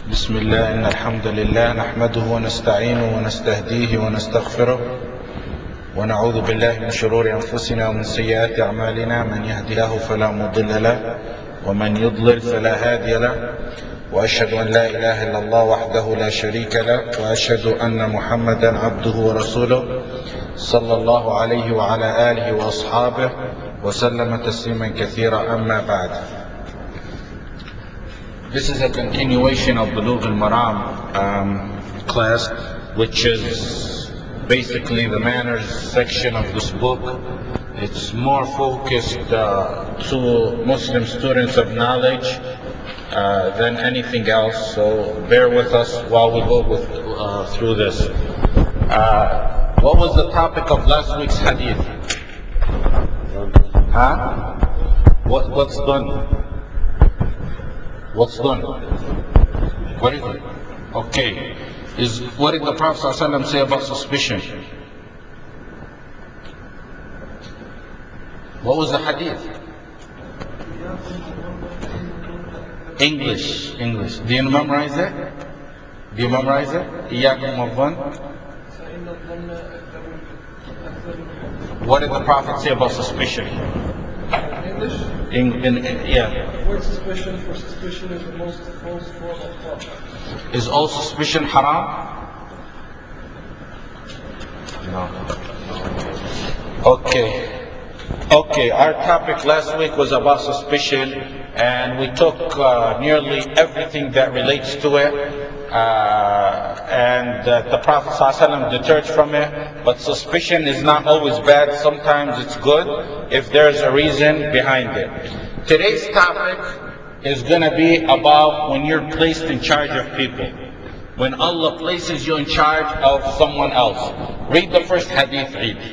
بسم الله إن الحمد لله نحمده ونستعينه ونستهديه ونستغفره ونعوذ بالله من شرور أنفسنا ومن سيئات أعمالنا من يهدي الله فلا مضل له ومن يضلل فلا هادي له وأشهد أن لا إله إلا الله وحده لا شريك له وأشهد أن محمدا عبده ورسوله صلى الله عليه وعلى آله وأصحابه وسلم تسليما كثيرا أما بعد. This is a continuation of Bulugh al-Maram class, which is basically the manners section of this book. It's more focused to Muslim students of knowledge than anything else, so bear with us while we go through this. What was the topic of last week's hadith? Huh? What's done? What's done? What is it? Okay. What did the Prophet ﷺ say about suspicion? What was the hadith? English. Do you memorize it? إياكم والظن. What did the Prophet say about suspicion? Yeah. Avoid suspicion, for suspicion is the most false form of thought. Is all suspicion haram? No. Okay, our topic last week was about suspicion, and we took nearly everything that relates to it, and the Prophet ﷺ deterred from it. But suspicion is not always bad. Sometimes it's good if there's a reason behind it. Today's topic is going to be about when you're placed in charge of people. When Allah places you in charge of someone else. Read the first hadith, Eid.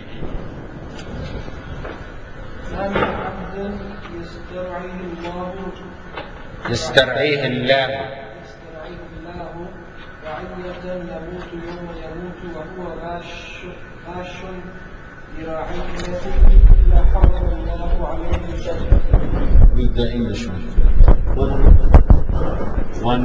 يسترعيه الله رعية يموت يوم يموت وهو غاش لرعيته إلا حرم الله عليه الجنة. Read the English one.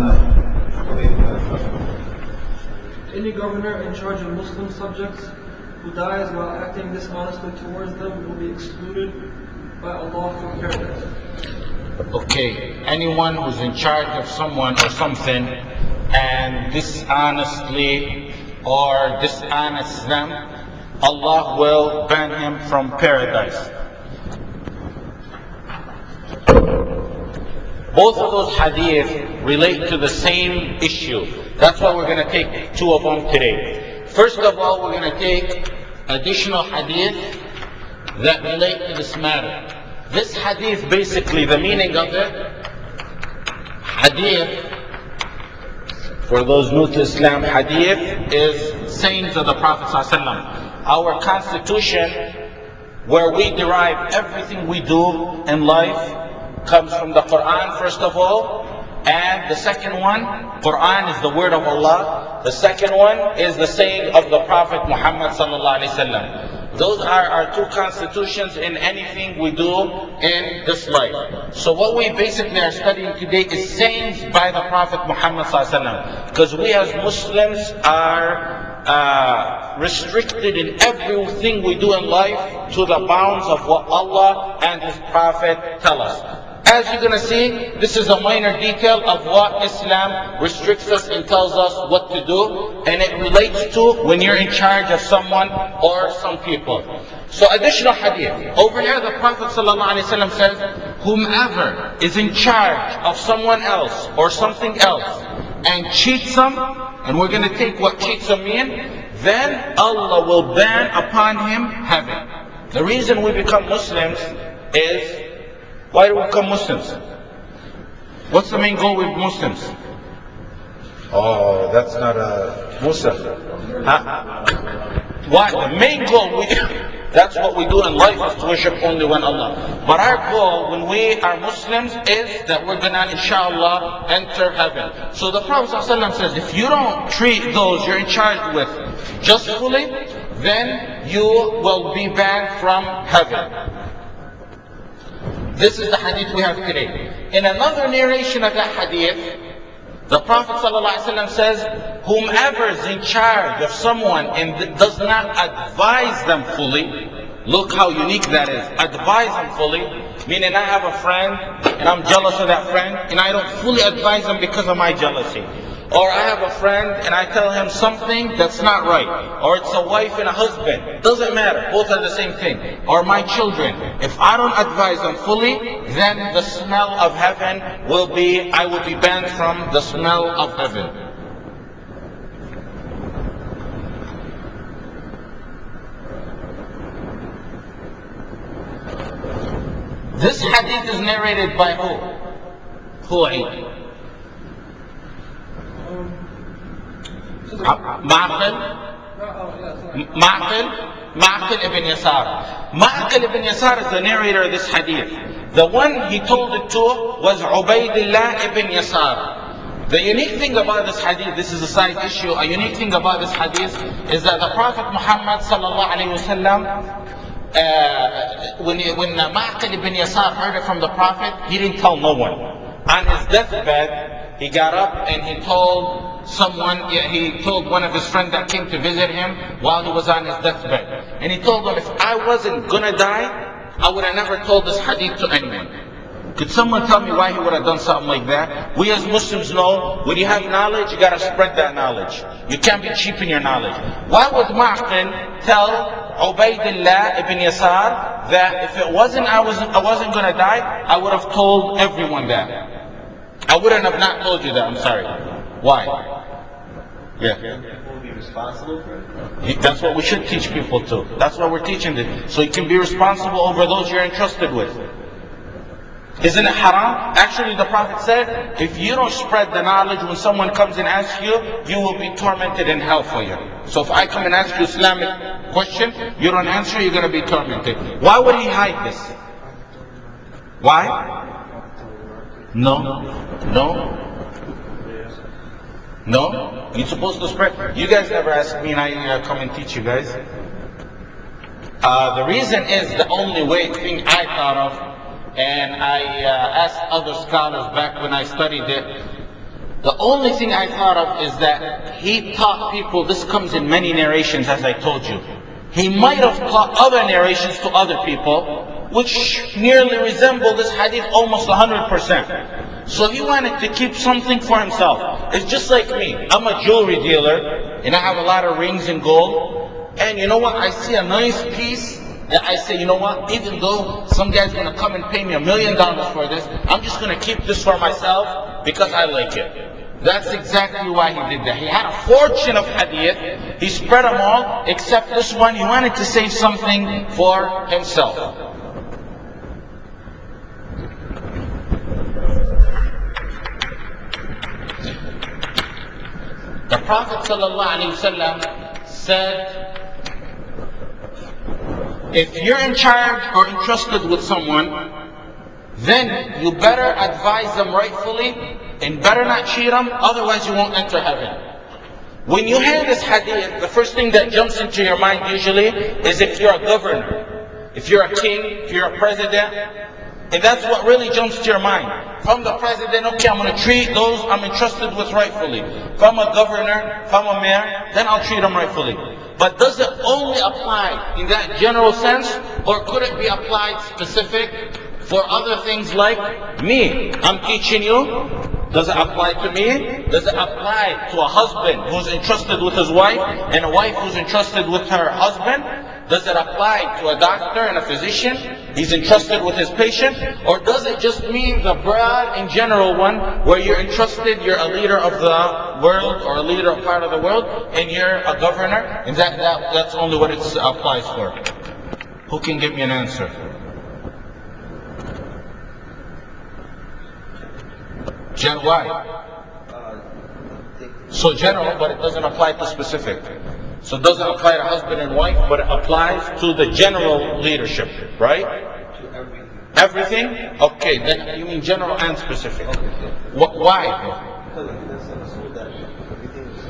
Any governor in charge of Muslim subjects who dies while acting dishonestly towards them will be excluded by Allah from paradise. Okay, anyone who's in charge of someone or something and dishonestly or dishonests them, Allah will ban him from paradise. Both of those hadith relate to the same issue. That's why we're going to take two of them today. First of all, we're going to take additional hadith that relate to this matter. This hadith, basically, the meaning of it, hadith, for those new to Islam, hadith is sayings of the Prophet ﷺ. Our constitution, where we derive everything we do in life, comes from the Quran, first of all. And the second one, Quran is the word of Allah. The second one is the saying of the Prophet Muhammad sallallahu alaihi wasallam. Those are our two constitutions in anything we do in this life. So what we basically are studying today is sayings by the Prophet Muhammad sallallahu alaihi wasallam. Because we as Muslims are restricted in everything we do in life to the bounds of what Allah and His Prophet tell us. As you're going to see, this is a minor detail of what Islam restricts us and tells us what to do, and it relates to when you're in charge of someone or some people. So additional hadith. Over here the Prophet ﷺ says, whomever is in charge of someone else or something else and cheats them, and we're going to take what cheats them mean, then Allah will ban upon him heaven. The reason we become Muslims is, why do we become Muslims? What's the main goal with Muslims? Oh, that's not a Muslim. Why? The main goal, that's what we do in life, is to worship only one Allah. But our goal when we are Muslims is that we're going to, inshallah, enter heaven. So the Prophet ﷺ says, if you don't treat those you're in charge with justly, then you will be banned from heaven. This is the hadith we have today. In another narration of that hadith, The Prophet ﷺ says, whomever is in charge of someone and does not advise them fully, look how unique that is. Advise them fully, meaning I have a friend and I'm jealous of that friend and I don't fully advise them because of my jealousy. Or I have a friend and I tell him something that's not right. Or it's a wife and a husband. Doesn't matter. Both are the same thing. Or my children. If I don't advise them fully, then the smell of heaven I will be banned from the smell of heaven. This hadith is narrated by who? Who? Ma'qil ibn Yasar. Ma'qil ibn Yasar is the narrator of this hadith. The one he told it to was Ubaydullah ibn Yasar. The unique thing about this hadith, this is a side issue, a unique thing about this hadith is that the Prophet Muhammad sallallahu alaihi wasallam, when Ma'qil ibn Yasar heard it from the Prophet, he didn't tell no one. On his deathbed, he got up and he told one of his friends that came to visit him while he was on his deathbed. And he told them, if I wasn't gonna die, I would have never told this hadith to anyone. Could someone tell me why he would have done something like that? We as Muslims know, when you have knowledge, you gotta spread that knowledge. You can't be cheap in your knowledge. Why would Ma'qil tell Ubaydullah ibn Yasar that if I wasn't gonna die, I would have told everyone that? I wouldn't have not told you that, I'm sorry. Why? Yeah. People will be responsible for it? That's what we should teach people to. That's what we're teaching them. So you can be responsible over those you're entrusted with. Isn't it haram? Actually, the Prophet said, if you don't spread the knowledge when someone comes and asks you, you will be tormented in hellfire. So if I come and ask you Islamic question, you don't answer, you're going to be tormented. Why would he hide this? Why? No. You're supposed to spread. You guys never ask me and I come and teach you guys. The reason is the only thing I thought of, and I asked other scholars back when I studied it, the only thing I thought of is that he taught people, this comes in many narrations as I told you. He might have taught other narrations to other people, which nearly resemble this hadith almost 100%. So he wanted to keep something for himself. It's just like me. I'm a jewelry dealer, and I have a lot of rings and gold. And you know what? I see a nice piece that I say, you know what? Even though some guy's going to come and pay me $1 million for this, I'm just going to keep this for myself because I like it. That's exactly why he did that. He had a fortune of hadith. He spread them all, except this one. He wanted to save something for himself. The Prophet ﷺ said, if you're in charge or entrusted with someone, then you better advise them rightfully and better not cheat them, otherwise you won't enter heaven. When you hear this hadith, the first thing that jumps into your mind usually is if you're a governor, if you're a king, if you're a president, and that's what really jumps to your mind. From the president, okay, I'm going to treat those I'm entrusted with rightfully. If I'm a governor, if I'm a mayor, then I'll treat them rightfully. But does it only apply in that general sense, or could it be applied specific for other things like me? I'm teaching you. Does it apply to me? Does it apply to a husband who's entrusted with his wife and a wife who's entrusted with her husband? Does it apply to a doctor and a physician? He's entrusted with his patient? Or does it just mean the broad and general one where you're entrusted, you're a leader of the world or a leader of part of the world and you're a governor and that's only what it applies for? Who can give me an answer? Why? So general, but it doesn't apply to specific. So it doesn't apply to husband and wife, but it applies to the general leadership, right? To everything. Everything? Okay, then you mean general and specific. Okay. Why though? Because that's understood that everything is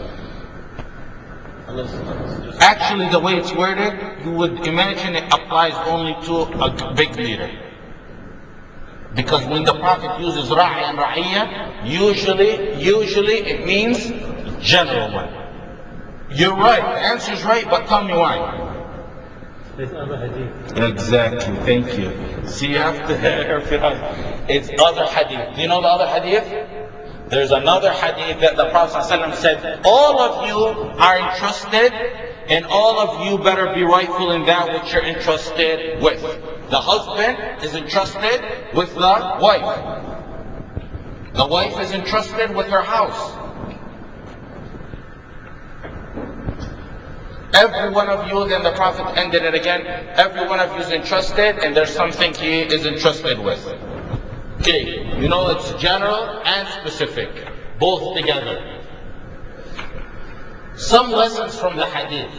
unless just Actually, the way it's worded, you would imagine it applies only to a big leader. Because when the Prophet uses ra'i and ra'iyya, usually it means general one. You're right, the answer is right, but tell me why. There's other hadith. Exactly, thank you. See, you have to it's other hadith. Do you know the other hadith? There's another hadith that the Prophet ﷺ said, all of you are entrusted, and all of you better be rightful in that which you're entrusted with. The husband is entrusted with the wife. The wife is entrusted with her house. Every one of you, then the Prophet ended it again, every one of you is entrusted, and there's something he is entrusted with. Okay, you know it's general and specific, both together. Some lessons from the hadith.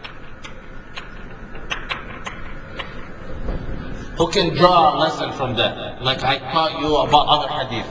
Who can draw a lesson from that? Like I taught you about other hadith.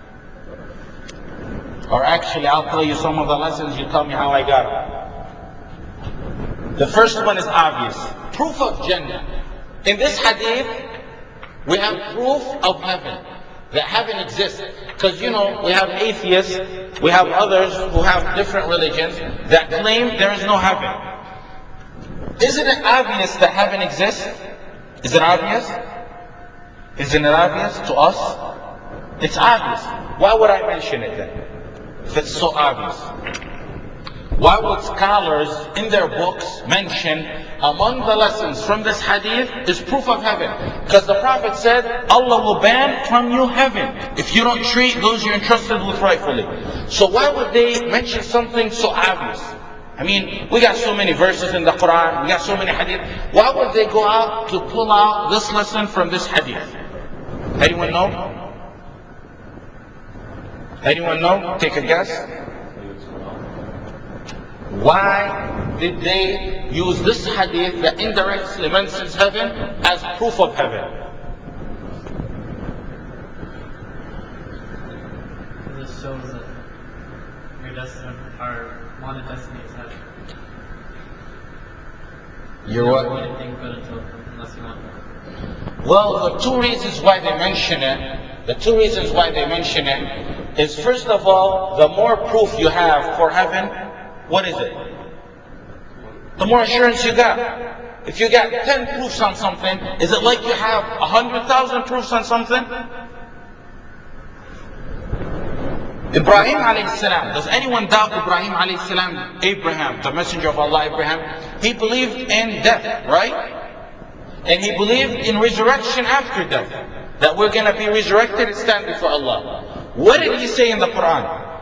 Or actually, I'll tell you some of the lessons, you tell me how I got them. The first one is obvious. Proof of Jannah. In this hadith, we have proof of heaven. That heaven exists. Because we have atheists, we have others who have different religions that claim there is no heaven. Isn't it obvious that heaven exists? Is it obvious? Isn't it obvious to us? It's obvious. Why would I mention it then? If it's so obvious. Why would scholars in their books mention among the lessons from this hadith is proof of heaven? Because the Prophet said, Allah will ban from you heaven if you don't treat those you're entrusted with rightfully. So why would they mention something so obvious? I mean, we got so many verses in the Quran, we got so many hadith. Why would they go out to pull out this lesson from this hadith? Anyone know? Anyone know? Take a guess. Why did they use this hadith that indirectly mentions heaven as proof of heaven? This shows that your destiny, our wanted destiny is heaven. You're You what? don't do anything good unless you want. Well, the two reasons why they mention it is, first of all, the more proof you have for heaven, what is it? The more assurance you got. If you got 10 proofs on something, is it like you have 100,000 proofs on something? Ibrahim alayhi salam. Does anyone doubt Ibrahim alayhi salam? Abraham, the messenger of Allah, Abraham, he believed in death, right? And he believed in resurrection after death. That we're going to be resurrected and stand before Allah. What did he say in the Quran?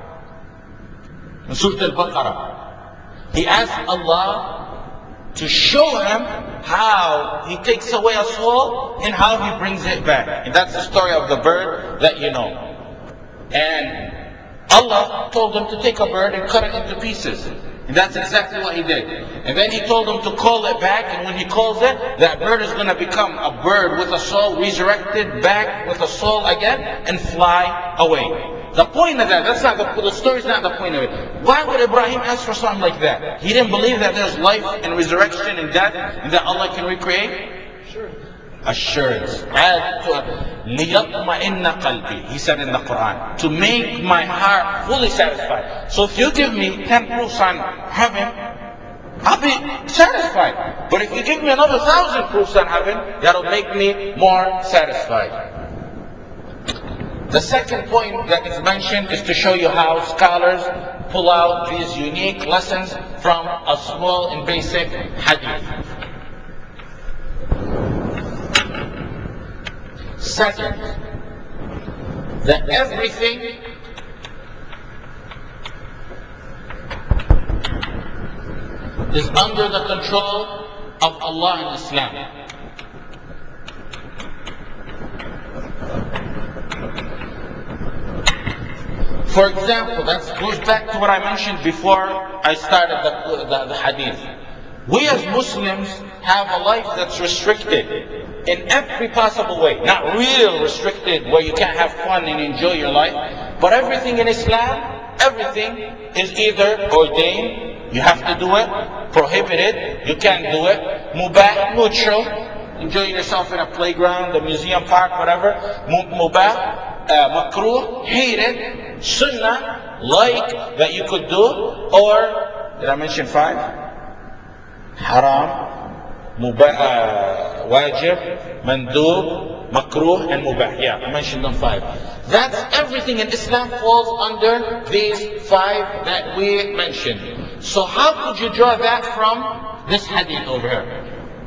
In Surah Al-Baqarah. He asked Allah to show him how he takes away a soul and how he brings it back. And that's the story of the bird that you know. And Allah told him to take a bird and cut it into pieces. And that's exactly what he did. And then he told him to call it back, and when he calls it, that bird is going to become a bird with a soul, resurrected back with a soul again, and fly away. The point of that's not the story's not the point of it. Why would Ibrahim ask for something like that? He didn't believe that there's life and resurrection and death, and that Allah can recreate? Sure. Assurance. لِيَطْمَئِنَّ قَلْبِي. He said in the Quran, to make my heart fully satisfied. So if you give me 10 proofs on heaven, I'll be satisfied. But if you give me another 1,000 proofs on heaven, that'll make me more satisfied. The second point that is mentioned is to show you how scholars pull out these unique lessons from a small and basic hadith. Second, that everything is under the control of Allah and Islam. For example, that goes back to what I mentioned before I started the hadith. We as Muslims have a life that's restricted in every possible way. Not real restricted where you can't have fun and enjoy your life, but everything in Islam, everything is either ordained, you have to do it, prohibited, you can't do it, mubah, neutral, enjoying yourself in a playground, a museum park, whatever. Mubah, makruh, hated. Sunnah, like that you could do. Or, did I mention 5? Haram, mubah, wajib, mandub, makruh, and mubah. Yeah, I mentioned them 5. That's everything in Islam falls under these 5 that we mentioned. So how could you draw that from this hadith over here?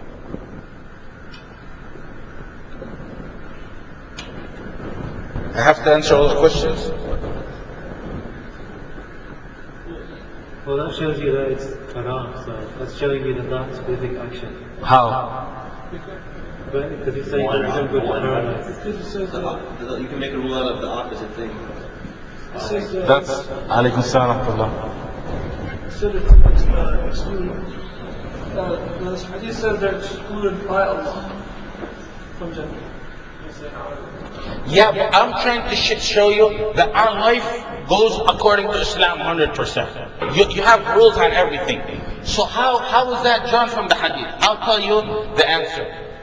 I have to answer all the questions? Well, that shows you that it's haram, so that's showing you that specific action. How? But because you say that don't go to paradise. Because it says You can make a rule out of the opposite thing. it says That's alaykum salam wa rahmatullah. it said it's excluded. The hadith says they're excluded by Allah from Jannah. Yeah, but I'm trying to show you that our life goes according to Islam 100%. You have rules on everything. So how is that drawn from the hadith? I'll tell you the answer.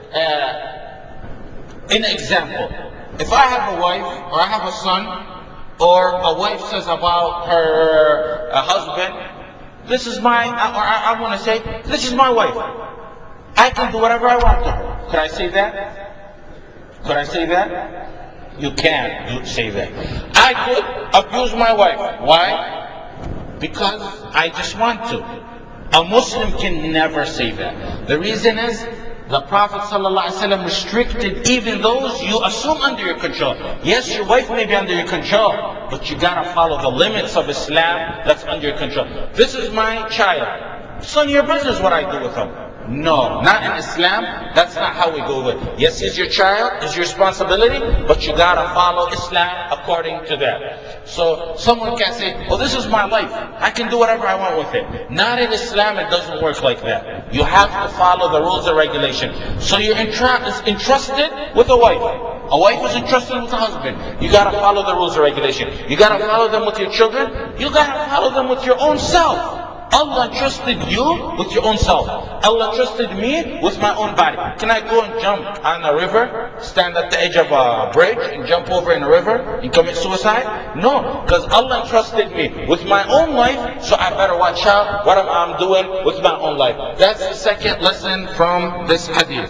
An example. If I have a wife or I have a son, or a wife says about her husband, this is my, or I want to say, this is my wife. I can do whatever I want to her. Could I say that? Could I say that? You can't say that. I could abuse my wife. Why? Because I just want to. A Muslim can never say that. The reason is, the Prophet ﷺ restricted even those you assume under your control. Yes, your wife may be under your control, but you gotta follow the limits of Islam that's under your control. This is my child. It's none of your business what I do with him. No, not in Islam. That's not how we go with it. Yes, he's your child, it's your responsibility, but you gotta follow Islam according to that. So someone can say, oh, this is my life. I can do whatever I want with it. Not in Islam, it doesn't work like that. You have to follow the rules and regulation. So you're entrusted with a wife. A wife is entrusted with a husband. You gotta follow the rules and regulation. You gotta follow them with your children. You gotta follow them with your own self. Allah entrusted you with your own self. Allah entrusted me with my own body. Can I go and jump on a river, stand at the edge of a bridge and jump over in a river and commit suicide? No, because Allah entrusted me with my own life, so I better watch out what I'm doing with my own life. That's the second lesson from this hadith.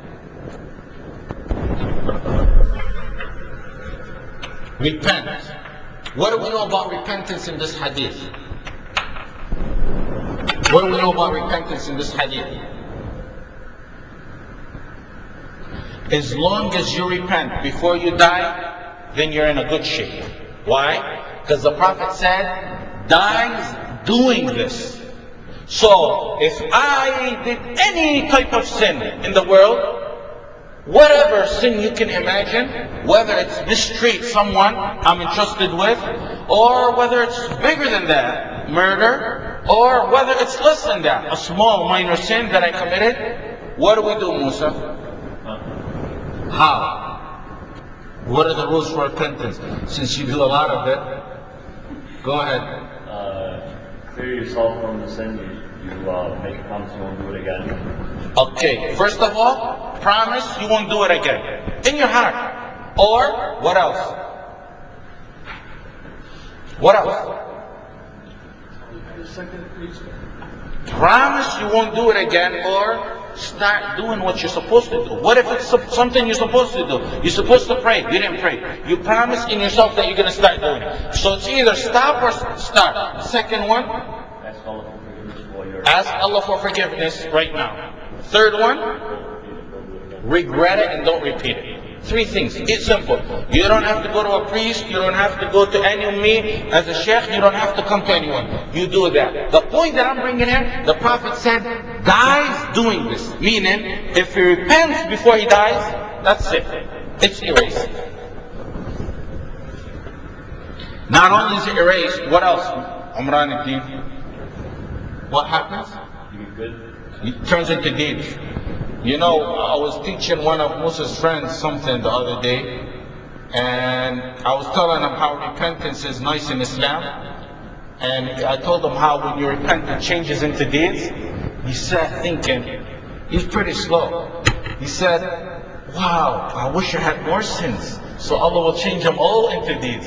Repent. What do we know about repentance in this hadith? What do we know about repentance in this hadith? As long as you repent before you die, then you're in a good shape. Why? Because the Prophet said, dies doing this. So, if I did any type of sin in the world, whatever sin you can imagine, whether it's mistreat someone I'm entrusted with, or whether it's bigger than that, murder, or whether it's less than that, a small minor sin that I committed, what do we do, Musa? How? What are the rules for repentance? Since you do a lot of it, go ahead. Clear yourself from the sin. You make a promise you won't do it again. Okay, first of all, promise you won't do it again. In your heart. Or, what else? What else? The second reason. Promise you won't do it again, or start doing what you're supposed to do. What if it's something you're supposed to do? You're supposed to pray. You didn't pray. You promise in yourself that you're going to start doing it. So it's either stop or start. Second one, ask Allah for forgiveness right now. Third one, regret it and don't repeat it. 3 things. It's simple. You don't have to go to a priest. You don't have to go to any of me as a sheikh. You don't have to come to anyone. You do that. The point that I'm bringing here, the Prophet said, dies doing this. Meaning, if he repents before he dies, that's it. It's erased. Not only is it erased, what else? Amran al-Din. What happens? It turns into deeds. You know, I was teaching one of Musa's friends something the other day, and I was telling him how repentance is nice in Islam, and I told him how when you repent it changes into deeds. He sat thinking, he's pretty slow. He said, wow, I wish I had more sins. So Allah will change them all into deeds.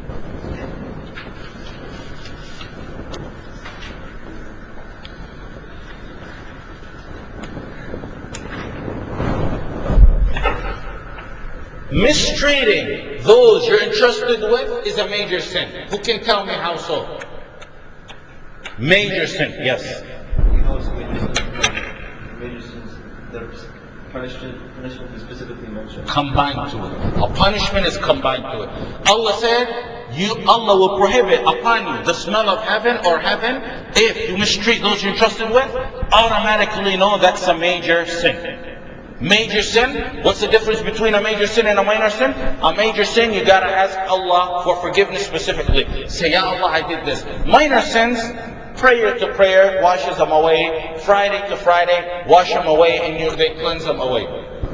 Mistreating those you're entrusted with is a major sin. Who can tell me how so? Major sin, yes. You know, it's major sins. There's punishment is specifically mentioned. Combined to it. A punishment is combined to it. Allah said, Allah will prohibit upon you the smell of heaven or heaven if you mistreat those you're entrusted with. Automatically know that's a major sin. Major sin, what's the difference between a major sin and a minor sin? A major sin, you gotta ask Allah for forgiveness specifically. Say, Ya Allah, I did this. Minor sins, prayer to prayer washes them away. Friday to Friday, wash them away and they cleanse them away.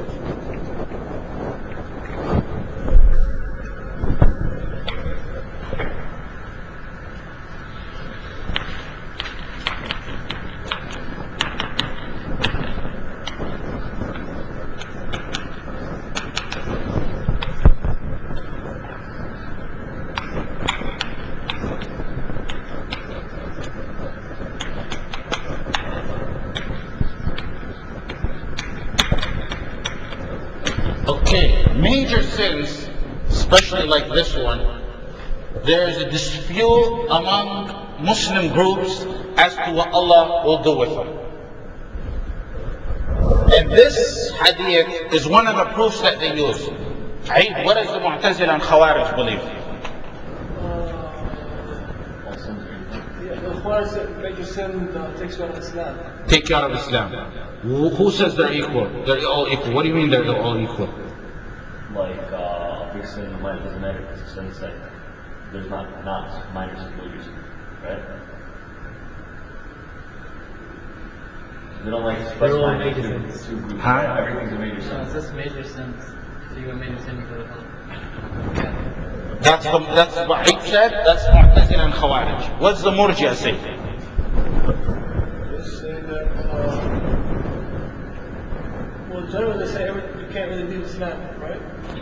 Okay, major sins, especially like this one, there is a dispute among Muslim groups as to what Allah will do with them. And this hadith is one of the proofs that they use. Aid, what does the Mu'tazila and Khawarij believe? The Khawarij said major sin takes you out of Islam. Take you out of Islam. Who says they're equal? They're all equal. What do you mean they're all equal? Like a big sin in the mind doesn't matter because the sense that there's not minor sins, major sins, right? They don't like specify major two sins. groups. Huh? Right? Everything's a major No, sin. it's just major sins. So you got major sins for the hell. That's what Aid said. That's Mu'tazila and Khawarij. What's the Murji'a say? They say that, well, generally they say you can't really leave Islam, right?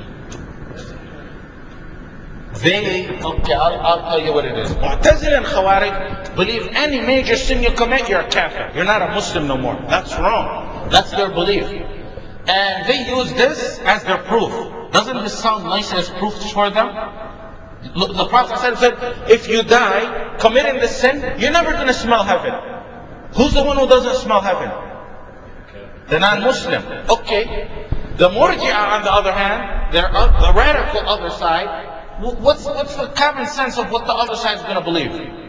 Okay, I'll tell you what it is. Mu'tazila and Khawarij believe any major sin you commit, you're a kafir. You're not a Muslim no more. That's wrong. That's their belief. And they use this as their proof. Doesn't this sound nice as proof for them? Look, the Prophet said, if you die committing this sin, you're never going to smell heaven. Who's the one who doesn't smell heaven? The non-Muslim. Okay. The Murji'a on the other hand, they're the radical other side. What's the common sense of what the other side is going to believe?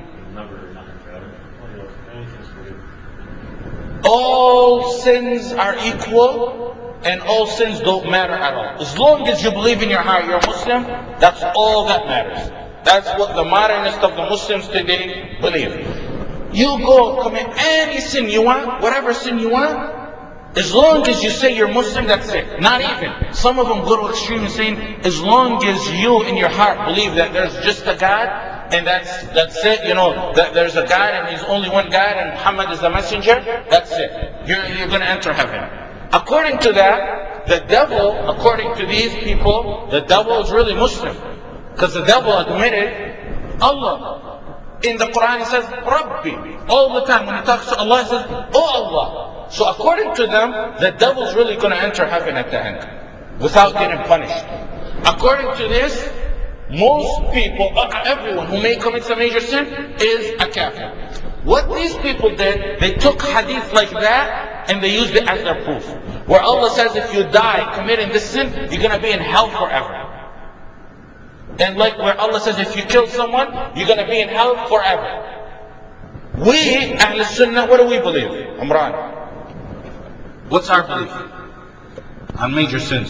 All sins are equal and all sins don't matter at all. As long as you believe in your heart you're Muslim, that's all that matters. That's what the modernist of the Muslims today believe. You go commit any sin you want, whatever sin you want, as long as you say you're Muslim, that's it. Not even. Some of them go to extreme and saying, as long as you in your heart believe that there's just a God, and that's it, you know, that there's a God and He's only one God and Muhammad is the messenger, that's it. You're going to enter heaven. According to that, the devil, according to these people, the devil is really Muslim. Because the devil admitted Allah. In the Quran he says, Rabbi. All the time when he talks to Allah he says, Oh Allah. So according to them, the devil's really going to enter heaven at the end without getting punished. According to this, most people, everyone who may commit a major sin is a kafir. What these people did, they took hadith like that and they used it as their proof. Where Allah says if you die committing this sin, you're going to be in hell forever. And like where Allah says if you kill someone, you're going to be in hell forever. We, Ahl Sunnah, what do we believe? Amran. What's our belief on major sins?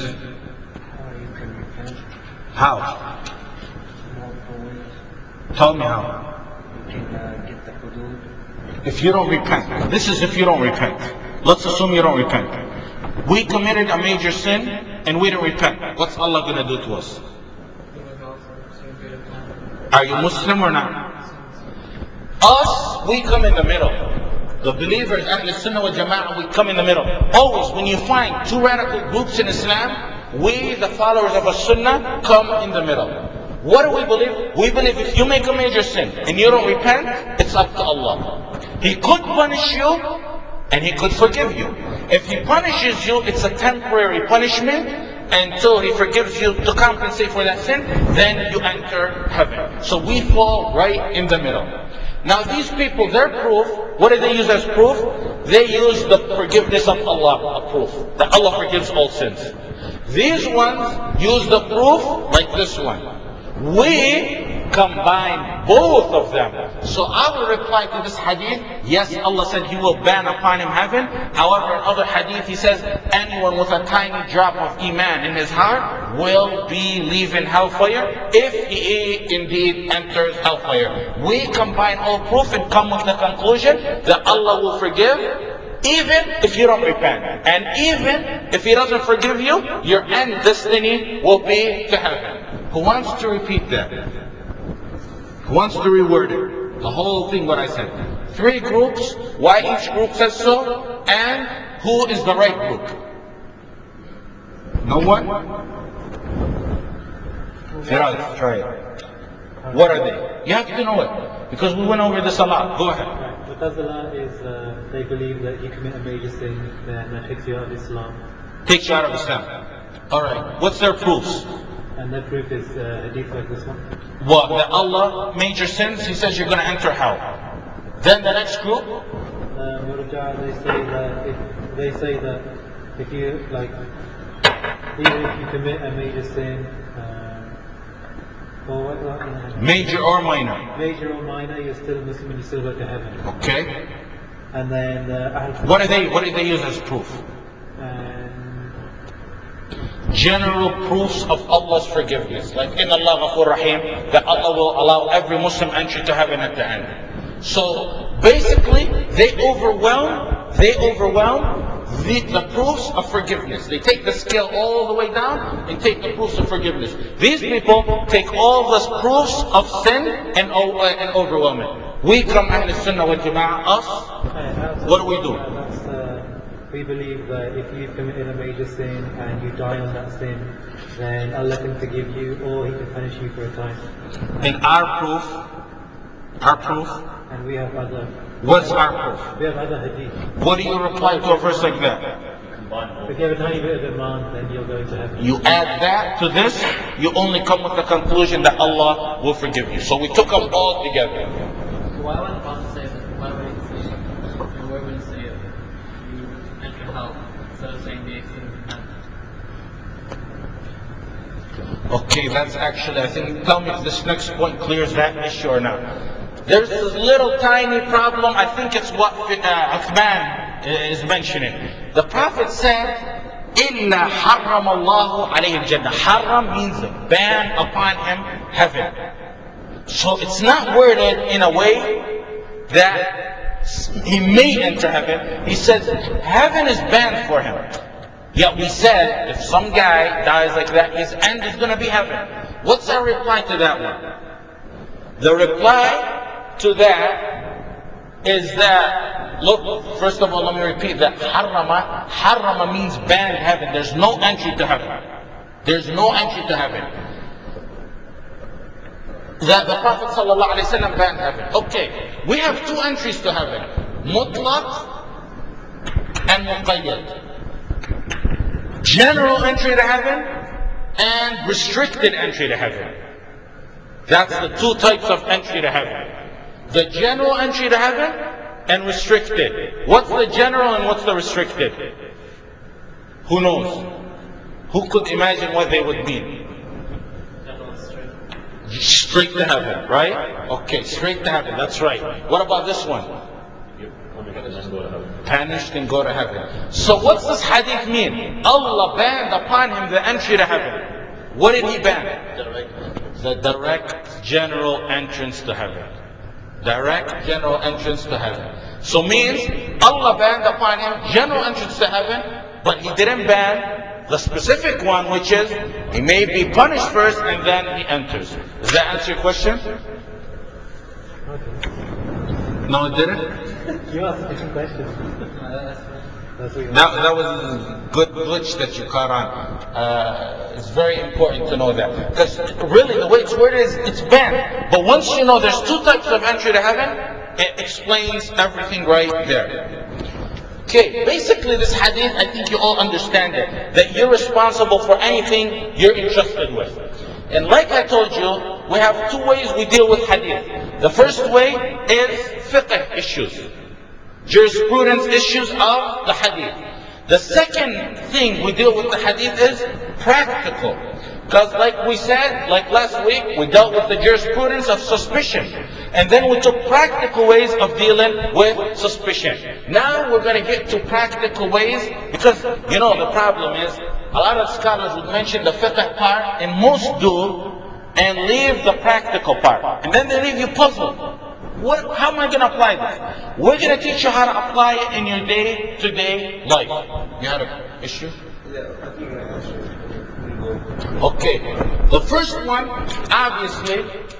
How? Tell me how. If you don't repent. This is if you don't repent. Let's assume you don't repent. We committed a major sin and we didn't repent. What's Allah going to do to us? Are you Muslim or not? Us, we come in the middle. The believers, Ahl Sunnah wal Jama'ah, we come in the middle. Always, when you find two radical groups in Islam, we, the followers of a Sunnah, come in the middle. What do we believe? We believe if you make a major sin and you don't repent, it's up to Allah. He could punish you and He could forgive you. If He punishes you, it's a temporary punishment until He forgives you to compensate for that sin, then you enter heaven. So we fall right in the middle. Now these people, their proof, what do they use as proof? They use the forgiveness of Allah, a proof. That Allah forgives all sins. These ones use the proof like this one. We combine both of them. So our reply to this hadith, yes, Allah said He will ban upon him heaven. However, in other hadith He says anyone with a tiny drop of iman in his heart will be leaving hellfire if he indeed enters hellfire. We combine all proof and come with the conclusion that Allah will forgive even if you don't repent. And even if He doesn't forgive you, your end destiny will be to heaven. Who wants to repeat that? Who wants to reword it? The whole thing what I said. 3 groups, why each group says so, and who is the right group? No one? Firaz, try it. What are they? You have to know it, because we went over this a lot. Go ahead. Right. Mu'tazila is, they believe that you commit a major sin, then that takes you out of Islam. Takes you out of Islam. Alright, what's their proofs? And their proof is hadith like this one. What? That Allah, major sins, He says you're going to enter hell. Then the next group? Murja, they say that if you, like, even if you commit a major sin, or what? Major or minor? Major or minor, you're still Muslim and you still go to heaven. Okay. And then What do they use as proof? General proofs of Allah's forgiveness. Like in Allah Ghafur Rahim, that Allah will allow every Muslim entry to heaven at the end. So basically, they overwhelm the proofs of forgiveness. They take the scale all the way down and take the proofs of forgiveness. These people take all the proofs of sin and overwhelm it. We come Ahl Sunnah wal Jama'ah, us, what do we do? We believe that if you've committed a major sin and you die on that sin, then Allah can forgive you or He can punish you for a time. And our proof, and we have other. What's our proof? We have other hadith. What do you reply to a verse like that? If you have a tiny bit of iman, then you'll go into heaven. You add that to this, you only come with the conclusion that Allah will forgive you. So we took them all together. Why would the Prophet say that? Why would He say, where would He say it? You enter hell instead of saying the exceeding Okay, that's actually, I think, tell me if this next point clears that issue or not. There's this little tiny problem, I think it's what Uthman is mentioning. The Prophet said, إِلَّا حَرَّمَ اللَّهُ عَلَيْهِ الْجَنَّةِ. Haram means ban upon him heaven. So it's not worded in a way that he may enter heaven. He says heaven is banned for him. Yet we said if some guy dies like that, his end is going to be heaven. What's our reply to that one? The reply to that is that, look, first of all, let me repeat that. Harrama means banned heaven. There's no entry to heaven. There's no entry to heaven. That the Prophet ﷺ banned heaven. Okay, we have 2 entries to heaven. Mutlaq and Muqayyad. General entry to heaven and restricted entry to heaven. That's the 2 types of entry to heaven. The general entry to heaven and restricted. What's the general and what's the restricted? Who knows? Who could imagine what they would mean? Straight to heaven, right? Okay, straight to heaven, that's right. What about this one? Punished and go to heaven. So what's this hadith mean? Allah banned upon him the entry to heaven. What did He ban? The direct general entrance to heaven. Direct general entrance to heaven. So means Allah banned upon him general entrance to heaven, but He didn't ban the specific one, which is he may be punished first and then he enters. Does that answer your question? Okay. No, it didn't? You asked a different question. That's what you That was a good glitch that you caught on. It's very important to know that. Because really the way it's worded is it's banned. But once you know there's two types of entry to heaven, it explains everything right there. Okay, basically this hadith, I think you all understand it. That you're responsible for anything you're entrusted with. And like I told you, we have two ways we deal with hadith. The first way is fiqh issues. Jurisprudence issues of the hadith. The second thing we deal with the hadith is practical. Because like we said, like last week, we dealt with the jurisprudence of suspicion. And then we took practical ways of dealing with suspicion. Now we're going to get to practical ways because, you know, the problem is a lot of scholars would mention the fiqh part, and most do, and leave the practical part. And then they leave you puzzled. How am I going to apply this? We're going to teach you how to apply it in your day-to-day life. You had an issue? Yeah, I think I answered. Okay. The first one, obviously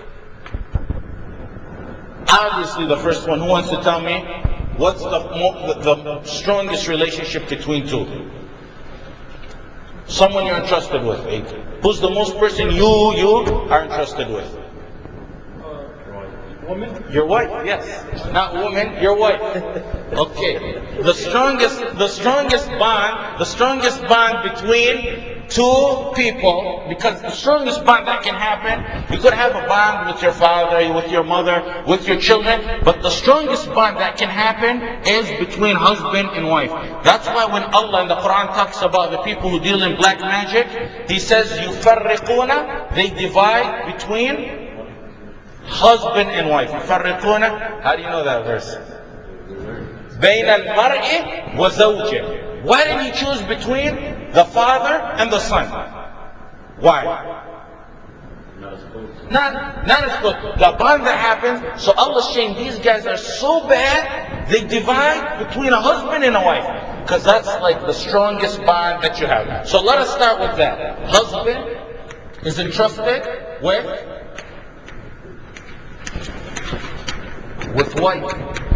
the first one, who wants to tell me what's the strongest relationship between two? Someone you're entrusted with. Who's the most person you are entrusted with? Woman? Your wife, yes. Not woman, your wife. Okay. The strongest bond between two people, because the strongest bond that can happen, you could have a bond with your father, with your mother, with your children, but the strongest bond that can happen is between husband and wife. That's why when Allah in the Quran talks about the people who deal in black magic, He says, يُفَرِّقُونَ, they divide between husband and wife. يفرقون. How do you know that verse? بين المرء وزوجه. Why did He choose between the father and the son? Why? Not as close. The bond that happens. So Allah's saying these guys are so bad, they divide between a husband and a wife. Because that's like the strongest bond that you have. So let us start with that. Husband is entrusted with wife.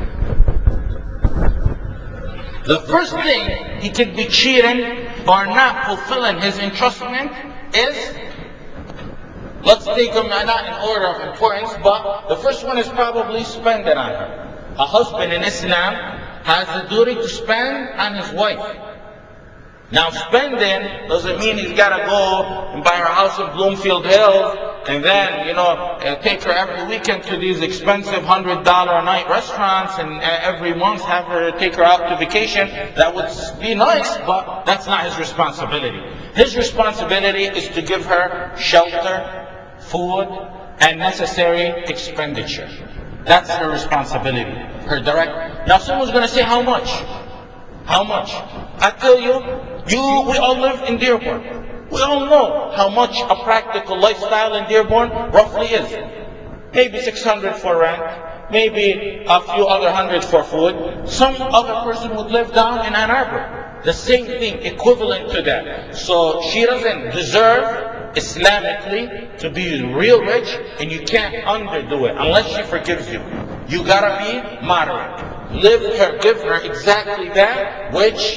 The first thing he could be cheating or not fulfilling his entrustment is, let's take them not in order of importance, but the first one is probably spending on her. A husband in Islam has the duty to spend on his wife. Now spending doesn't mean he's got to go and buy her house in Bloomfield Hills and then, take her every weekend to these expensive $100 a night restaurants and every month take her out to vacation. That would be nice, but that's not his responsibility. His responsibility is to give her shelter, food, and necessary expenditure. That's her responsibility. Her direct. Now someone's going to say, how much? How much? I tell you, we all live in Dearborn. We all know how much a practical lifestyle in Dearborn roughly is. Maybe 600 for rent, maybe a few other hundred for food. Some other person would live down in Ann Arbor. The same thing, equivalent to that. So she doesn't deserve Islamically to be real rich, and you can't underdo it unless she forgives you. You gotta be moderate. Give her exactly that which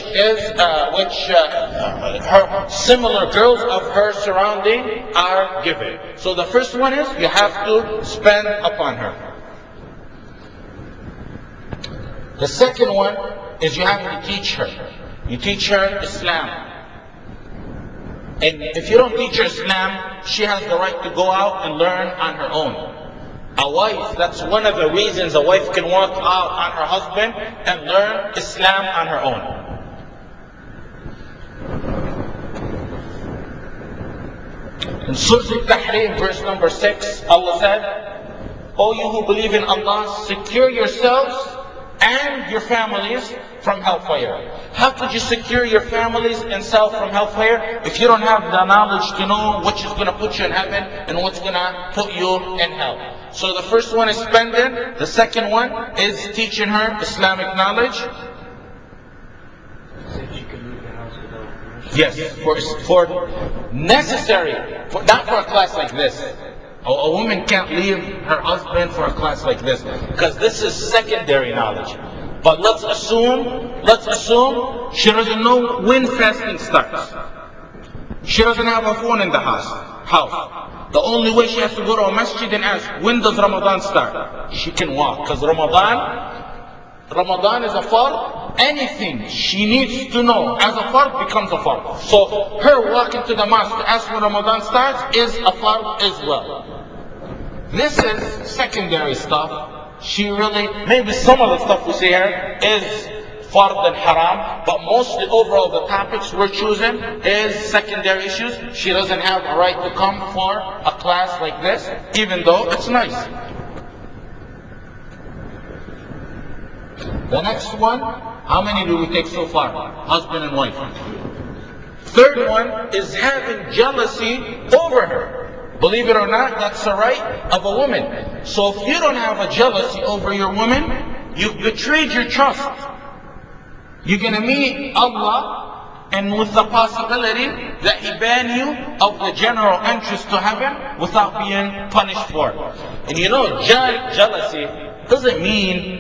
her similar girls of her surrounding are given. So the first one is you have to spend upon her. The second one is you have to teach her. You teach her Islam. And if you don't teach her Islam, she has the right to go out and learn on her own. A wife, that's one of the reasons a wife can walk out on her husband and learn Islam on her own. In Surah Al-Tahrim, verse number 6, Allah said, O you who believe in Allah, secure yourselves and your families from hellfire. How could you secure your families and self from hellfire if you don't have the knowledge to know which is going to put you in heaven and what's going to put you in hell? So the first one is spending. The second one is teaching her Islamic knowledge. Yes, for necessary, not for a class like this. A woman can't leave her husband for a class like this, because this is secondary knowledge. But let's assume she doesn't know when fasting starts. She doesn't have a phone in the house. The only way she has to go to a masjid and ask, when does Ramadan start? She can walk, because Ramadan is a fard. Anything she needs to know as a fard becomes a fard. So her walking to the mosque to ask when Ramadan starts is a fard as well. This is secondary stuff. She really, maybe some of the stuff we say here is fard and haram, but mostly overall the topics we're choosing is secondary issues. She doesn't have a right to come for a class like this, even though it's nice. The next one, how many do we take so far? Husband and wife. Third one is having jealousy over her. Believe it or not, that's a right of a woman. So if you don't have a jealousy over your woman, you've betrayed your trust. You're going to meet Allah, and with the possibility that He ban you of the general entrance to heaven without being punished for it. And you know, jealousy doesn't mean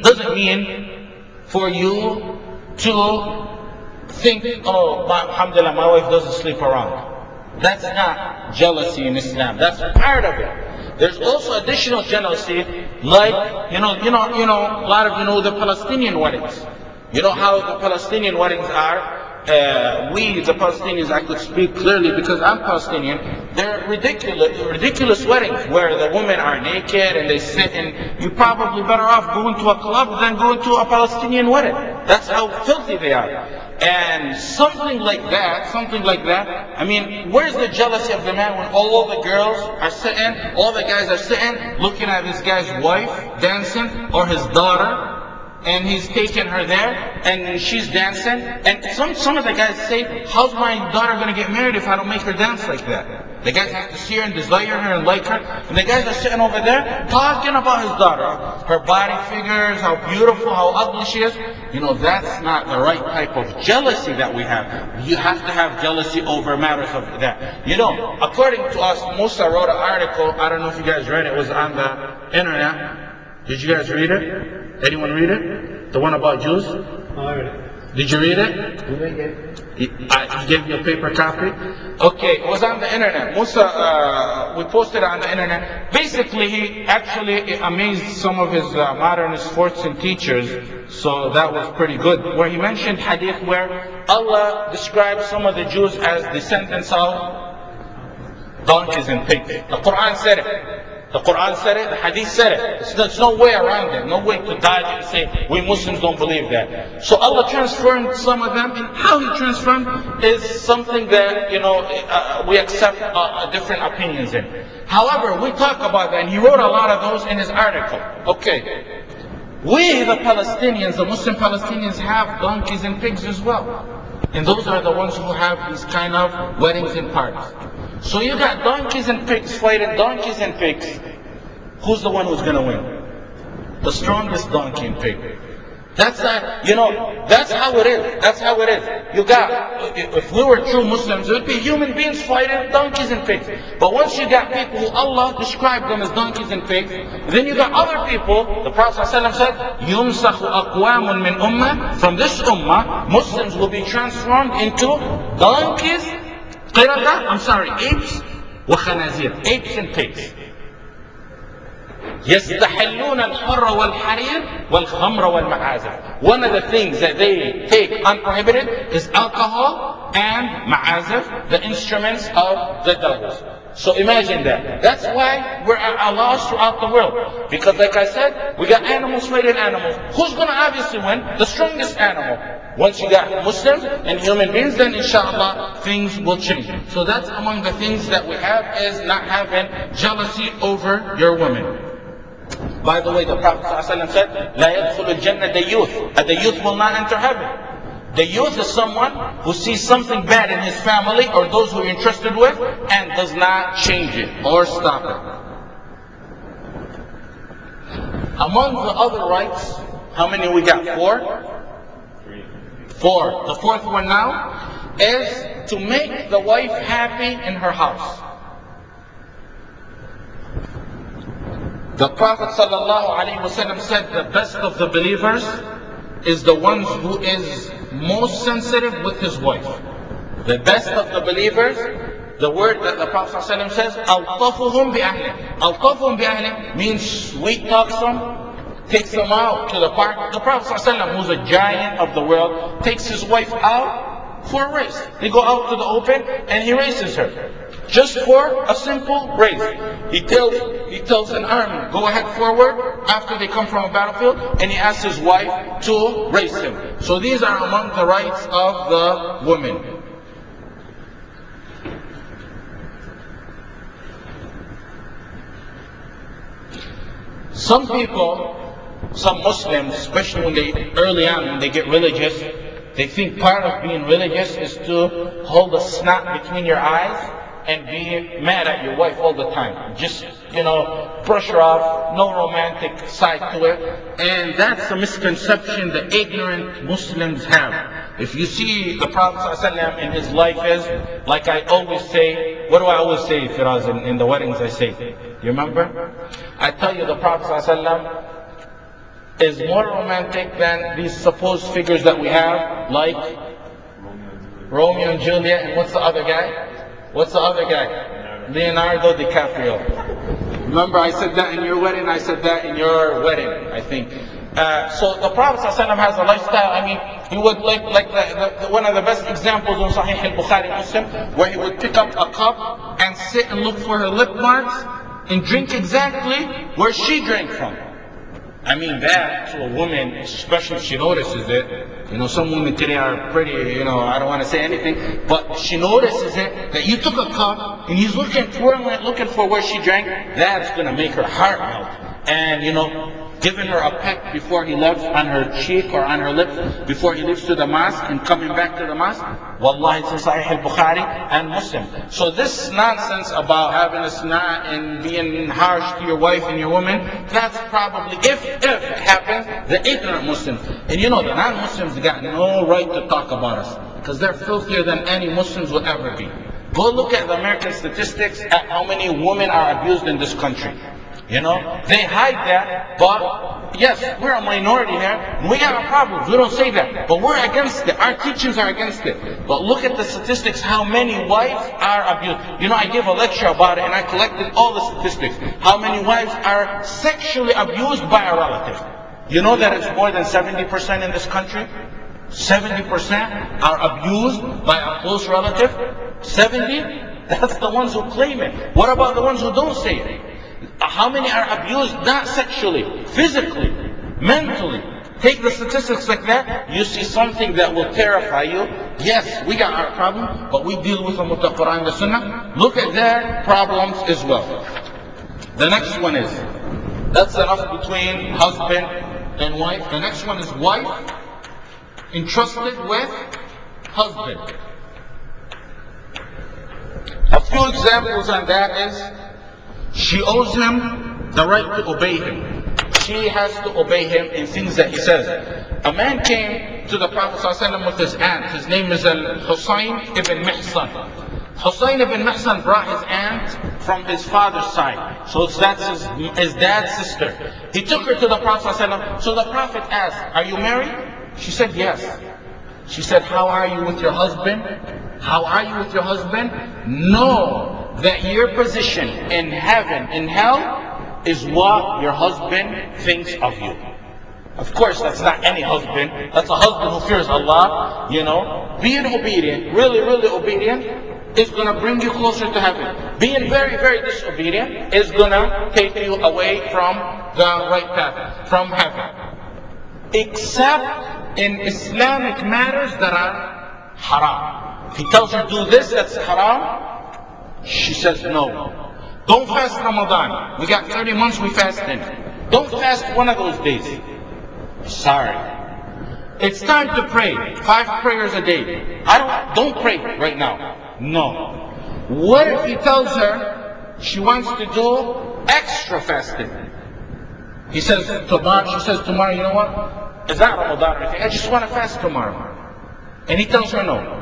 for you to think, oh, alhamdulillah, my wife doesn't sleep around. That's not jealousy in Islam. That's part of it. There's also additional jealousy, like, you know, a lot of you know the Palestinian weddings. You know how the Palestinian weddings are? We, the Palestinians, I could speak clearly because I'm Palestinian. They're ridiculous weddings where the women are naked and they sit, and you're probably better off going to a club than going to a Palestinian wedding. That's how filthy they are. And something like that, I mean, where's the jealousy of the man when all the girls are sitting, all the guys are sitting, looking at this guy's wife dancing, or his daughter, and he's taking her there, and she's dancing, and some of the guys say, how's my daughter going to get married if I don't make her dance like that? The guys have to see her and desire her and like her, and the guys are sitting over there talking about his daughter, her body figures, how beautiful, how ugly she is. You know, that's not the right type of jealousy that we have. You have to have jealousy over matters of that. You know, according to us, Musa wrote an article, I don't know if you guys read it, it was on the internet. Did you guys read it? Anyone read it? The one about Jews? I read it. Did you read it? He gave you a paper copy? Okay, it was on the internet. Musa, we posted it on the internet. Basically, he actually amazed some of his modernist Fortune teachers, so that was pretty good. Where he mentioned hadith where Allah describes some of the Jews as descendants of donkeys and pigs. The Quran said it. The Quran said it, the Hadith said it. There's no way around it, no way to dodge it and say, we Muslims don't believe that. So Allah transformed some of them, and how He transformed is something that, we accept different opinions in. However, we talk about that, and he wrote a lot of those in his article. Okay. We, the Palestinians, the Muslim Palestinians, have donkeys and pigs as well. And those are the ones who have these kind of weddings and parties. So you got donkeys and pigs fighting donkeys and pigs. Who's the one who's going to win? The strongest donkey and pig. That's how it is. That's how it is. If we were true Muslims, it would be human beings fighting donkeys and pigs. But once you got people who Allah described them as donkeys and pigs, then you got other people, the Prophet ﷺ said, يُمْسَخُ أَقْوَامٌ مِّنْ أُمَّةٍ. From this ummah, Muslims will be transformed into donkeys, apes, وخنازير, apes and pigs. يستحلون الحر والحرير والخمر والمعازف. One of the things that they take unprohibited is alcohol and ma'azif, the instruments of the devils. So imagine that. That's why we're at a loss throughout the world. Because like I said, we got animals fighting animals. Who's going to obviously win? The strongest animal. Once you got Muslims and human beings, then inshallah things will change. So that's among the things that we have, is not having jealousy over your women. By the way, the Prophet ﷺ said, لا يدخل الجنة ديوث. A dayuth will not enter heaven. Dayuth is someone who sees something bad in his family or those who are entrusted with and does not change it or stop it. Among the other rights, how many we got? 4? 4. The fourth one now is to make the wife happy in her house. The Prophet ﷺ said the best of the believers is the ones who is most sensitive with his wife. The best of the believers, the word that the Prophet ﷺ says, أَلْطَفُهُمْ بِأَهْلِهِ. أَلْطَفُهُمْ بِأَهْلِهِ means sweet talks them, takes them out to the park. The Prophet ﷺ, who's a giant of the world, takes his wife out for a race. They go out to the open and he races her. Just for a simple race. He tells an army, go ahead forward after they come from a battlefield, and he asks his wife to race him. So these are among the rights of the women. Some people, some Muslims, especially when early on, when they get religious, they think part of being religious is to hold a snot between your eyes and be mad at your wife all the time. Just, brush her off, no romantic side to it. And that's a misconception that ignorant Muslims have. If you see the Prophet ﷺ in his life is, like I always say, what do I always say, Firaz, in the weddings I say? You remember? I tell you the Prophet ﷺ is more romantic than these supposed figures that we have, like Romeo and Juliet, and what's the other guy? Leonardo DiCaprio. Remember I said that in your wedding, I said that in your wedding, I think. So the Prophet ﷺ has a lifestyle, he would like one of the best examples in Sahih al-Bukhari Muslim, where he would pick up a cup and sit and look for her lip marks and drink exactly where she drank from. That to a woman, especially if she notices it. Some women today are pretty, I don't want to say anything, but she notices it, that you took a cup and he's looking for where she drank. That's going to make her heart melt. And, giving her a peck before he left on her cheek or on her lips before he leaves to the mosque and coming back to the mosque. Wallahi, it's in Sahih al-Bukhari and Muslim. So this nonsense about having a snot and being harsh to your wife and your woman, that's probably, if it happens, the ignorant Muslims. And the non-Muslims got no right to talk about us, because they're filthier than any Muslims will ever be. Go look at the American statistics at how many women are abused in this country. They hide that, but yes, we're a minority here, and we got our problems. We don't say that, but we're against it. Our teachings are against it. But look at the statistics, how many wives are abused. I gave a lecture about it, and I collected all the statistics. How many wives are sexually abused by a relative. You know that it's more than 70% in this country? 70% are abused by a close relative? 70? That's the ones who claim it. What about the ones who don't say it? How many are abused, not sexually, physically, mentally? Take the statistics like that, you see something that will terrify you. Yes, we got our problem, but we deal with them with the Quran and the Sunnah. Look at their problems as well. The next one is, that's enough between husband and wife. The next one is wife entrusted with husband. A few examples on that is, she owes him the right to obey him. She has to obey him in things that he says. A man came to the Prophet ﷺ with his aunt. His name is Husayn ibn Mihsan. Husayn ibn Mihsan brought his aunt from his father's side. So that's his dad's sister. He took her to the Prophet ﷺ. So the Prophet asked, are you married? She said, yes. She said, how are you with your husband? How are you with your husband? Know that your position in heaven, in hell, is what your husband thinks of you. Of course, that's not any husband. That's a husband who fears Allah. Being obedient, really, really obedient, is going to bring you closer to heaven. Being very, very disobedient is going to take you away from the right path, from heaven. Except in Islamic matters that are haram. If he tells her do this, that's haram, she says no. Don't fast Ramadan. We got 30 months we fast in. Don't fast one of those days. Sorry. It's time to pray. 5 prayers a day. Don't pray right now. No. What if he tells her she wants to do extra fasting? She says tomorrow, you know what? It's not Ramadan or anything. I just want to fast tomorrow. And he tells her no.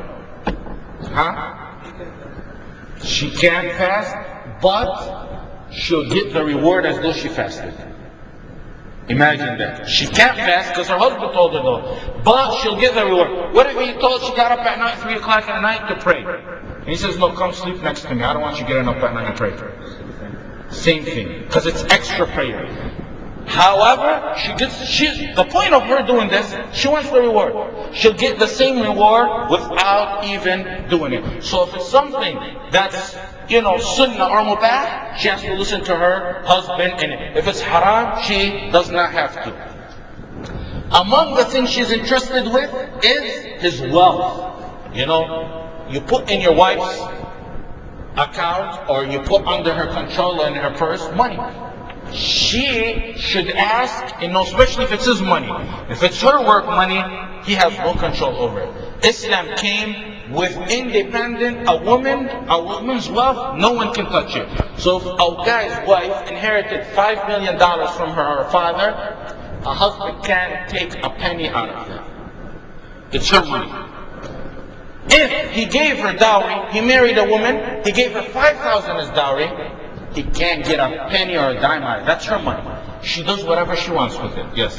She can't fast, but she'll get the reward as though she fasted. Imagine that. She can't fast because her husband told her no. But she'll get the reward. What if he told she got up at night, 3 o'clock at night to pray? And he says, no, come sleep next to me. I don't want you getting up at night and pray. Same thing. Because it's extra prayer. However, the point of her doing this, she wants the reward. She'll get the same reward without even doing it. So if it's something that's, sunnah or mubah, she has to listen to her husband in it. If it's haram, she does not have to. Among the things she's entrusted with is his wealth. You put in your wife's account or you put under her control in her purse money. She should ask, especially if it's his money. If it's her work money, he has no control over it. Islam came with independent, a woman's wealth, no one can touch it. So if a guy's wife inherited $5 million from her father, a husband can't take a penny out of that. It's her money. If he gave her dowry, he married a woman, he gave her $5,000 as dowry, he can't get a penny or a dime out of it. That's her money. She does whatever she wants with it. Yes.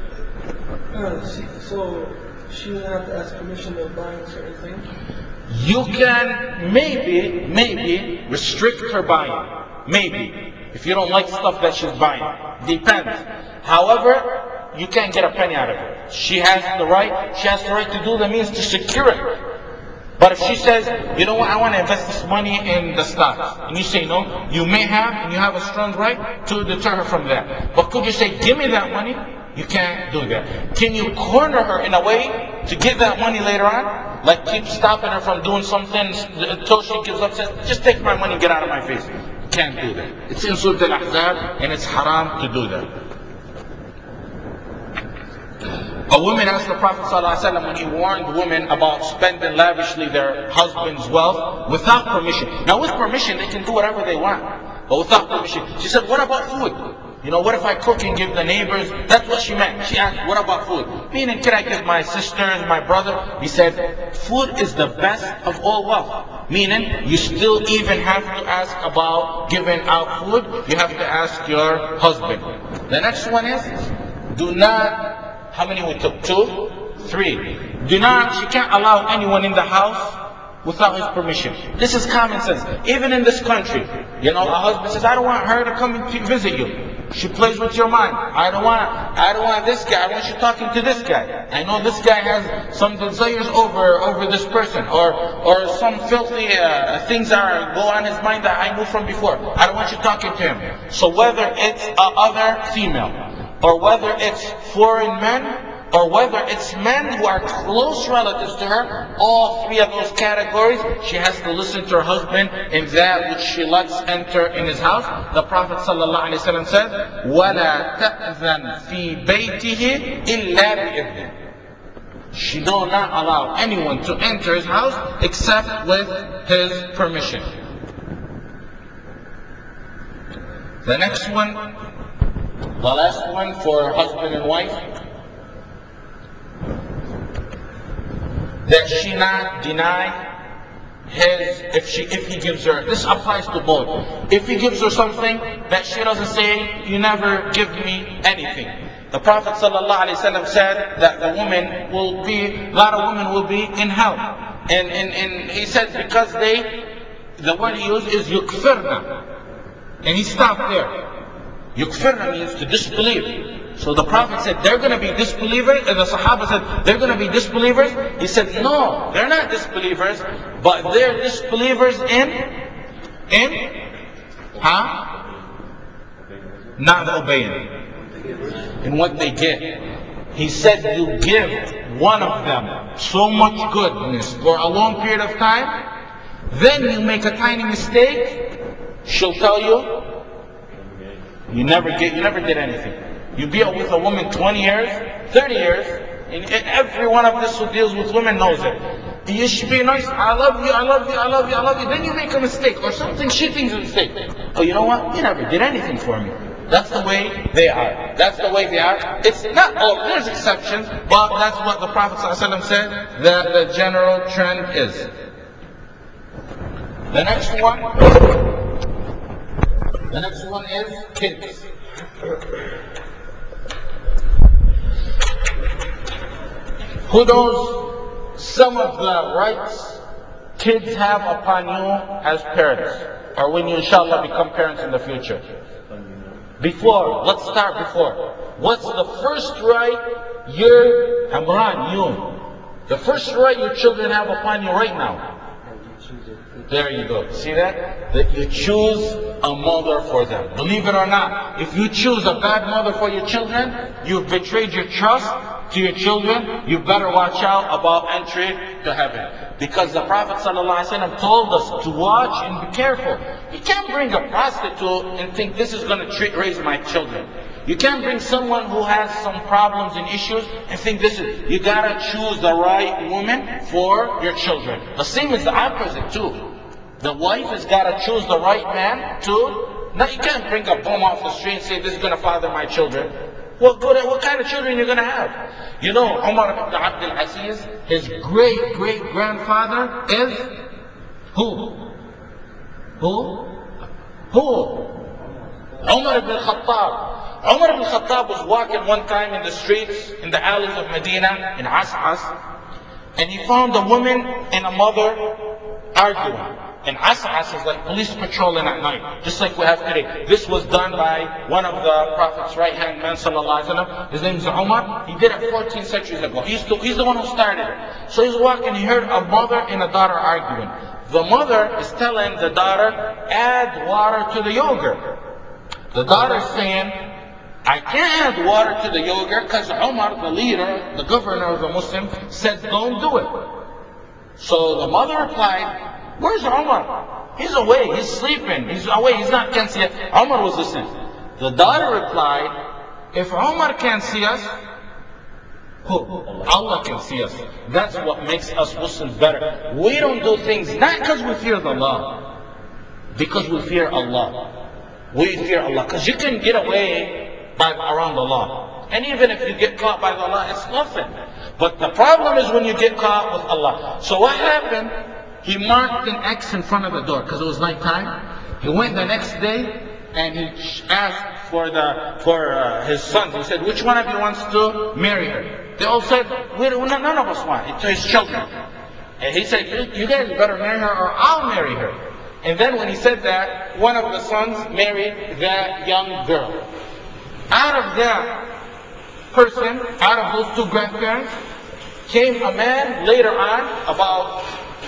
So she would have to ask permission of buying certain things? You can maybe restrict her buying. Maybe. If you don't like stuff that she's buying. Depends. However, you can't get a penny out of it. She has the right to do the means to secure it. But if she says, you know what, I want to invest this money in the stocks, and you say no, you have a strong right to deter her from that. But could you say, give me that money? You can't do that. Can you corner her in a way to get that money later on? Like keep stopping her from doing something until she gives up, says, just take my money and get out of my face. You can't do that. It's in Surah Al-Ahzab, and it's haram to do that. A woman asked the Prophet ﷺ when he warned women about spending lavishly their husband's wealth without permission. Now with permission they can do whatever they want, but without permission. She said, what about food? What if I cook and give the neighbors? That's what she meant. She asked, what about food? Meaning, can I give my sisters, my brother? He said, food is the best of all wealth. Meaning, you still even have to ask about giving out food. You have to ask your husband. The next one is, do not... How many we took? 2? 3. She can't allow anyone in the house without his permission. This is common sense. Even in this country, a husband says, I don't want her to come to visit you. She plays with your mind. I don't want this guy. I want you talking to this guy. I know this guy has some desires over this person, or some filthy things go on his mind that I knew from before. I don't want you talking to him. So whether it's other female, or whether it's foreign men, or whether it's men who are close relatives to her, all 3 of those categories, she has to listen to her husband in that which she lets enter in his house. The Prophet ﷺ said, وَلَا تَأْذَنْ فِي بَيْتِهِ إِلَّا بِإِذْنِهِ. She do not allow anyone to enter his house except with his permission. The next one, the last one for husband and wife, that she not deny if he gives her. This applies to both. If he gives her something, that she doesn't say, you never give me anything. The Prophet ﷺ said that a lot of women will be in hell. And he said because the word he used is yukfirna. And he stopped there. Yukfirna means to disbelieve. So the Prophet said, they're going to be disbelievers. And the Sahaba said, they're going to be disbelievers. He said, no, they're not disbelievers. But they're disbelievers not obeying. In what they get. He said, you give one of them so much goodness for a long period of time, then you make a tiny mistake, she'll tell you, you never did anything. You be with a woman 20 years, 30 years, and every one of this who deals with women knows it. You should be nice, I love you, I love you, I love you, I love you. Then you make a mistake, or something she thinks is a mistake. Oh, you know what? You never did anything for me. That's the way they are. That's the way they are. It's not all, there's exceptions, but that's what the Prophet ﷺ said, that the general trend is. The next one is kids. Who knows some of the rights kids have upon you as parents, or when you inshallah become parents in the future? Before, let's start before. What's the first right the first right your children have upon you right now? There you go. See that? That you choose a mother for them. Believe it or not, if you choose a bad mother for your children, you've betrayed your trust to your children. You better watch out about entry to heaven. Because the Prophet ﷺ told us to watch and be careful. You can't bring a prostitute and think this is going to raise my children. You can't bring someone who has some problems and issues and think this is... You gotta choose the right woman for your children. The same is the opposite too. The wife has gotta choose the right man too. Now you can't bring a bum off the street and say this is gonna father my children. What kind of children you're gonna have? You know, Umar ibn Abdul Aziz, his great-great-grandfather is who? Umar ibn al-Khattab. Umar ibn al-Khattab was walking one time in the streets, in the alleys of Medina, in As'as, and he found a woman and a mother arguing. And As'as is like police patrolling at night, just like we have today. This was done by one of the Prophet's right-hand men, sallallahu alaihi wasallam. His name is Umar. He did it 14 centuries ago. He's the one who started it. So he's walking, he heard a mother and a daughter arguing. The mother is telling the daughter, add water to the yogurt. The daughter is saying, I can't add water to the yogurt because Umar, the leader, the governor of the Muslims, said don't do it. So the mother replied, where's Umar? He's away, he's sleeping, he's away, he's not can't see us. Umar was listening. The daughter replied, if Umar can't see us, who? Allah can see us. That's what makes us Muslims better. We don't do things not because we fear the law, because we fear Allah. We fear Allah. Because you can get away around the law. And even if you get caught by the law, it's nothing. But the problem is when you get caught with Allah. So what happened? He marked an X in front of the door because it was nighttime. He went the next day and he asked for his sons. He said, which one of you wants to marry her? They all said, none of us want. To his children. And he said, you guys better marry her or I'll marry her. And then when he said that, one of the sons married that young girl. Out of that person, out of those two grandparents, came a man later on, about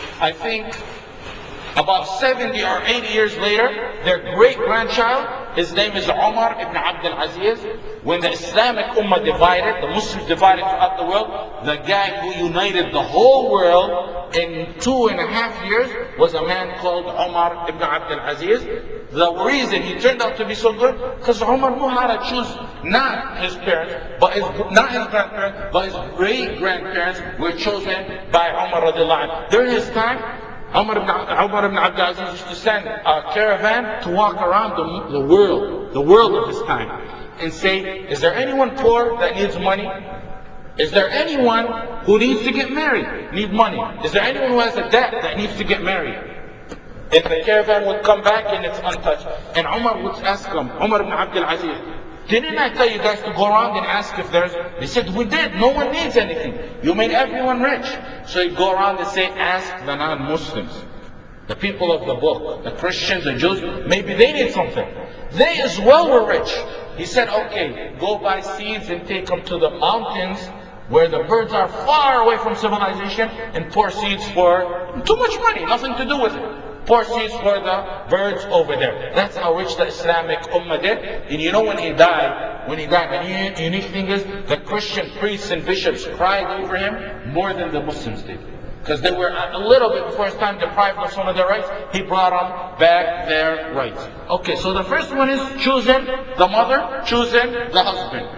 70 or 80 years later, their great-grandchild, his name is Umar ibn Abdul Aziz. When the Islamic Ummah divided, the Muslims divided throughout the world, the guy who united the whole world in 2.5 years was a man called Umar ibn Abdul Aziz. The reason he turned out to be so good, because Umar knew how to choose not his parents, not his grandparents, but his great-grandparents were chosen by Umar radiallahu anhu. During his time, Umar ibn Abdul Aziz used to send a caravan to walk around the world of his time, and say, is there anyone poor that needs money? Is there anyone who needs to get married, need money? Is there anyone who has a debt that needs to get married? And the caravan would come back and it's untouched. And Umar would ask them, Umar ibn Abdul Aziz, didn't I tell you guys to go around and ask if there's... They said, we did. No one needs anything. You made everyone rich. So he'd go around and say, ask the non-Muslims, the people of the book, the Christians, the Jews, maybe they need something. They as well were rich. He said, okay, go buy seeds and take them to the mountains where the birds are far away from civilization and pour seeds for too much money, nothing to do with it. Pour seeds for the birds over there. That's how rich the Islamic Ummah did. And you know when he died, the unique thing is the Christian priests and bishops cried over him more than the Muslims did. Because they were a little bit before his time deprived of some of their rights. He brought them back their rights. Okay, so the first one is choosing the mother, choosing the husband.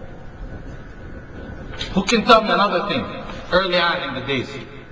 Who can tell me another thing early on in the days?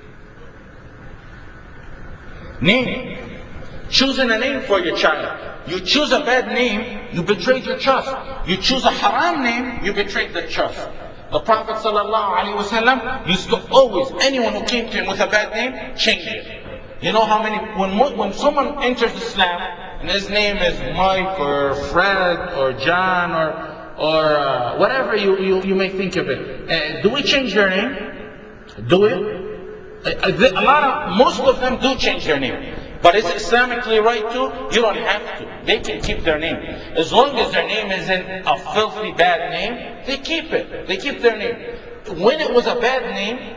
Name. Choosing a name for your child. You choose a bad name, you betrayed your trust. You choose a haram name, you betrayed the trust. The Prophet ﷺ used to always, anyone who came to him with a bad name, change it. You know how many, when someone enters Islam, and his name is Mike or Fred or John or whatever you may think of it, do we change their name? do it? Most of them do change their name. But is it Islamically right to? You don't have to. They can keep their name. As long as their name isn't a filthy bad name, they keep it. They keep their name. When it was a bad name,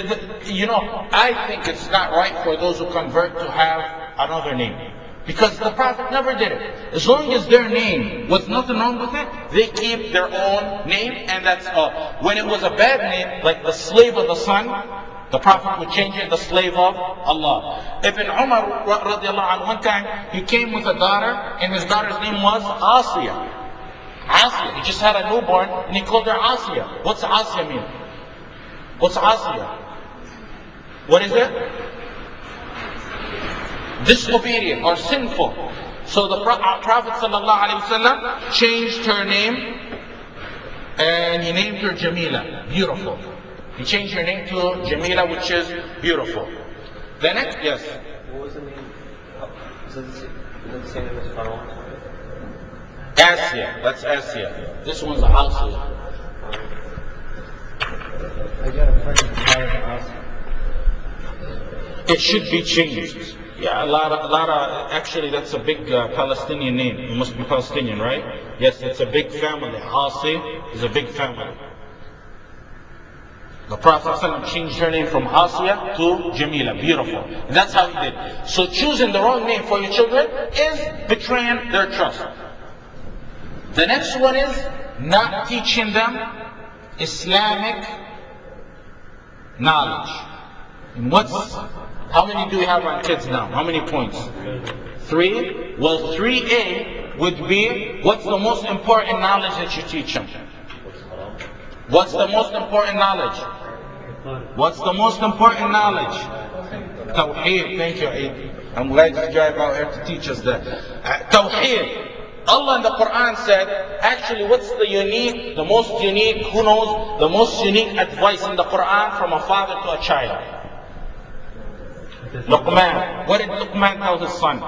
I think it's not right for those who convert to have another name. Because the Prophet never did it. As long as their name was nothing wrong with it, they keep their own name, and that's all. When it was a bad name, like the slave of the sun, the Prophet would change it, the slave of Allah. Ibn Umar radiallahu anhu, one time he came with a daughter, and his daughter's name was Asiya. Asiya. He just had a newborn, and he called her Asiya. What's Asiya mean? What's Asiya? What is it? Disobedient or sinful. So the Prophet ﷺ changed her name, and he named her Jamila, beautiful. He changed her name to Jamila, which is beautiful. The next, yes. What was the name? Is that the same name as Pharaoh? Asya. That's Asya. This one's Asiya. Again, I'm trying to ask. It should be changed. Yeah, actually that's a big Palestinian name. It must be Palestinian, right? Yes, it's a big family. Asi is a big family. The Prophet ﷺ changed her name from Asiya to Jamila, beautiful. And that's how he did. So choosing the wrong name for your children is betraying their trust. The next one is not teaching them Islamic knowledge. And how many do we have on kids now? How many points? 3. Well, 3A would be, what's the most important knowledge that you teach them? What's the most important knowledge? What's the most important knowledge? Tawheed. Thank you, Eid. I'm glad you drive out here to teach us that. Tawheed. Allah in the Quran said, actually what's the most unique, who knows, the most unique advice in the Quran from a father to a child? Luqman. What did Luqman tell his son?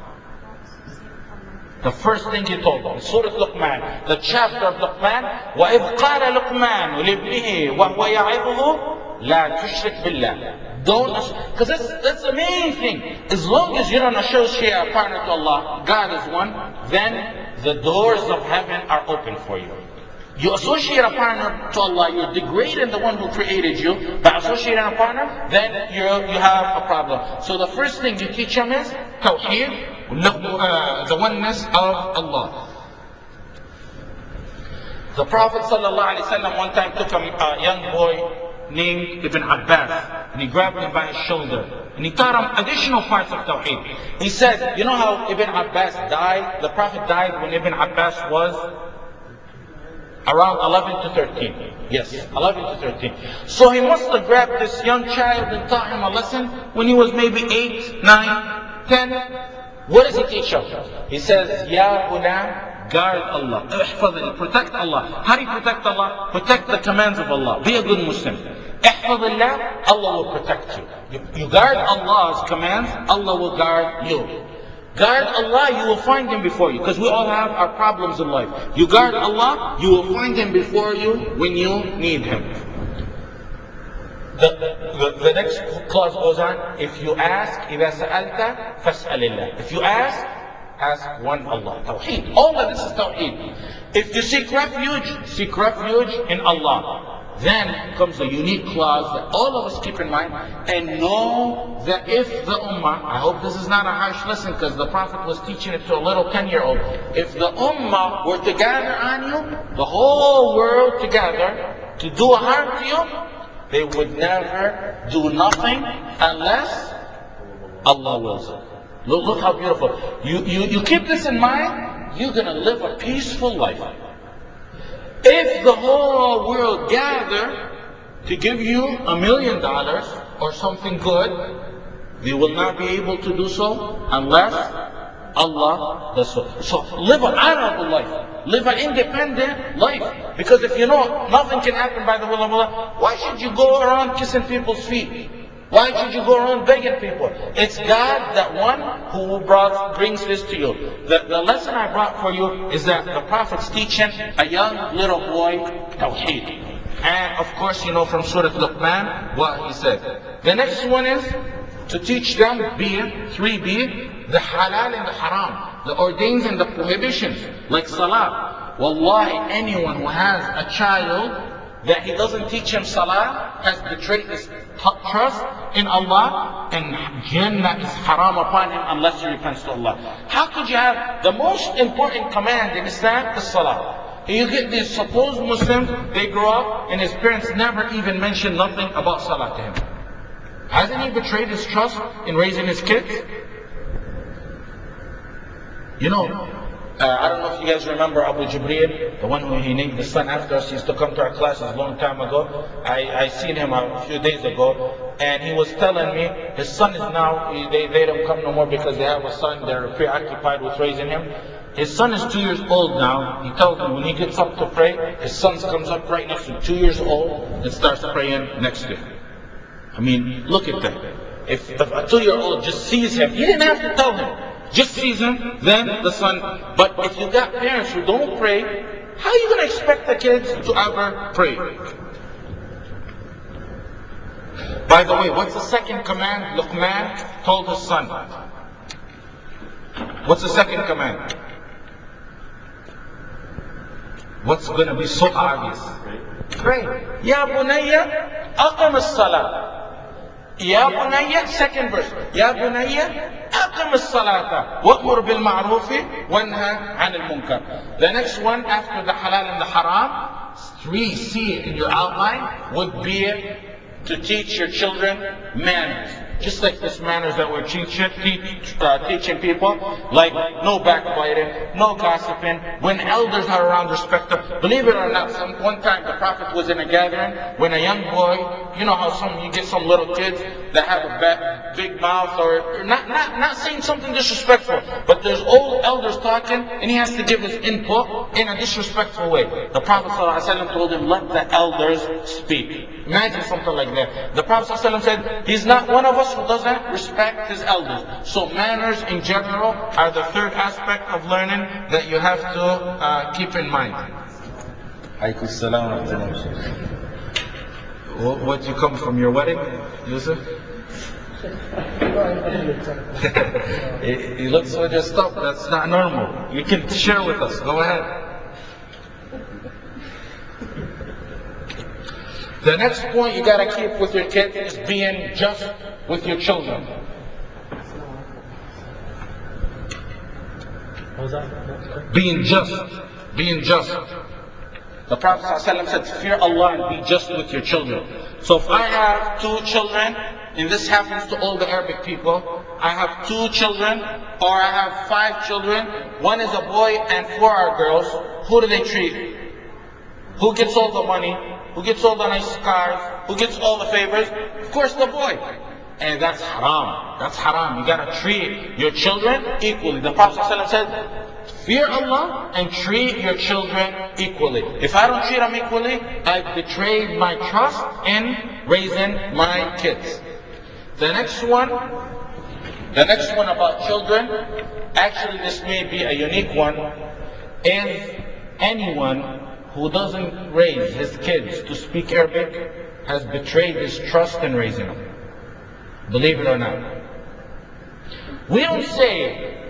The first thing he told him, Surah Luqman, the chapter of Luqman, وَإِذْ قَالَ لُقْمَانُ لِابْنِهِ وَهُوَ يَعِظُهُ لَا تُشْرِكْ بِاللَّهِ. Don't, because that's the main thing. As long as you don't associate a partner to Allah, God is one, then the doors of heaven are open for you. You associate a partner to Allah, you're degrading the one who created you. By associating a partner, then you have a problem. So the first thing you teach them is Tawheed, the oneness of Allah. The Prophet ﷺ one time took a young boy named Ibn Abbas, and he grabbed him by his shoulder, and he taught him additional parts of Tawheed. He said, you know how Ibn Abbas died? The Prophet died when Ibn Abbas was around 11 to 13. Yes, 11 to 13. So he must have grabbed this young child and taught him a lesson when he was maybe 8, 9, 10. What does he teach him? He says, Ya Ghulam, guard Allah. Protect Allah. How do you protect Allah? Protect the commands of Allah. Be a good Muslim. Ihfadillah, Allah will protect you. You guard Allah's commands, Allah will guard you. Guard Allah, you will find Him before you. Because we all have our problems in life. You guard Allah, you will find Him before you when you need Him. The next clause goes on. If you ask, إِذَا سَأَلْتَ فَاسْأَلِ اللَّهِ. If you ask one Allah. Tawheed. All of this is Tawheed. If you seek refuge in Allah. Then comes a unique clause that all of us keep in mind, and know that if the Ummah, I hope this is not a harsh lesson because the Prophet was teaching it to a little 10-year-old. If the Ummah were to gather on you, the whole world together, to do harm to you, they would never do nothing unless Allah wills it. Look how beautiful. You keep this in mind, you're going to live a peaceful life. If the whole world gather to give you $1 million or something good, they will not be able to do so unless Allah does so. So live an honorable life. Live an independent life. Because if you know nothing can happen by the will of Allah, why should you go around kissing people's feet? Why should you go around begging people? It's God, that one who brings this to you. The lesson I brought for you is that the Prophet's teaching a young little boy Tawheed. And of course, you know from Surah Luqman what he said. The next one is to teach them B, the halal and the haram, the ordains and the prohibitions, like salah. Wallahi, anyone who has a child that he doesn't teach him salah has betrayed his trust in Allah, and Jannah is haram upon him unless he repents to Allah. How could you have the most important command in Islam is salah? You get these supposed Muslims, they grow up and his parents never even mention nothing about salah to him. Hasn't he betrayed his trust in raising his kids? You know, I don't know if you guys remember Abu Jibreel, the one who he named the son after us. He used to come to our classes a long time ago. I seen him a few days ago, and he was telling me his son is now, they don't come no more because they have a son, they're preoccupied with raising him. His son is 2 years old now. He tells me when he gets up to pray, his son comes up right next to him, 2 years old, and starts praying next to him. I mean, look at that. If a 2-year-old just sees him, he didn't have to tell him. Just sees him, then the son. But if you got parents who don't pray, how are you going to expect the kids to ever pray? By the way, what's the second command Luqman told his son? What's the second command? What's going to be so obvious? Pray. Ya bunayya, aqim as-salah. Ya bunayya, second verse. Ya bunayya, أقم الصلاة وأمر بالمعروف وانهى عن المنكر. The next one after the halal and the haram, 3C in your outline would be to teach your children manners. Just like this manners that we're teaching people, like no backbiting, no gossiping. When elders are around, respect them. Believe it or not, one time the Prophet was in a gathering when a young boy, you know how you get some little kids that have a big mouth, or not saying something disrespectful, but there's old elders talking and he has to give his input in a disrespectful way. The Prophet ﷺ told him, let the elders speak. Imagine something like that. The Prophet ﷺ said, he's not one of us who doesn't respect his elders. So manners in general are the third aspect of learning that you have to keep in mind. Alaykum salam wa rahmatullah. What, you come from your wedding, Yusuf? He looks so just up. That's not normal. You can share with us. Go ahead. The next point you gotta keep with your kids is being just with your children. What was that? Being just. Being just. The Prophet ﷺ said, fear Allah and be just with your children. So if I have 2 children, and this happens to all the Arabic people, I have 2 children, or I have 5 children, 1 is a boy and 4 are girls, who do they treat? Who gets all the money? Who gets all the nice cars? Who gets all the favors? Of course the boy. And that's haram. That's haram. You gotta treat your children equally. The Prophet ﷺ said, fear Allah and treat your children equally. If I don't treat them equally, I've betrayed my trust in raising my kids. The next one about children, actually this may be a unique one, is anyone who doesn't raise his kids to speak Arabic has betrayed his trust in raising them. Believe it or not. We don't say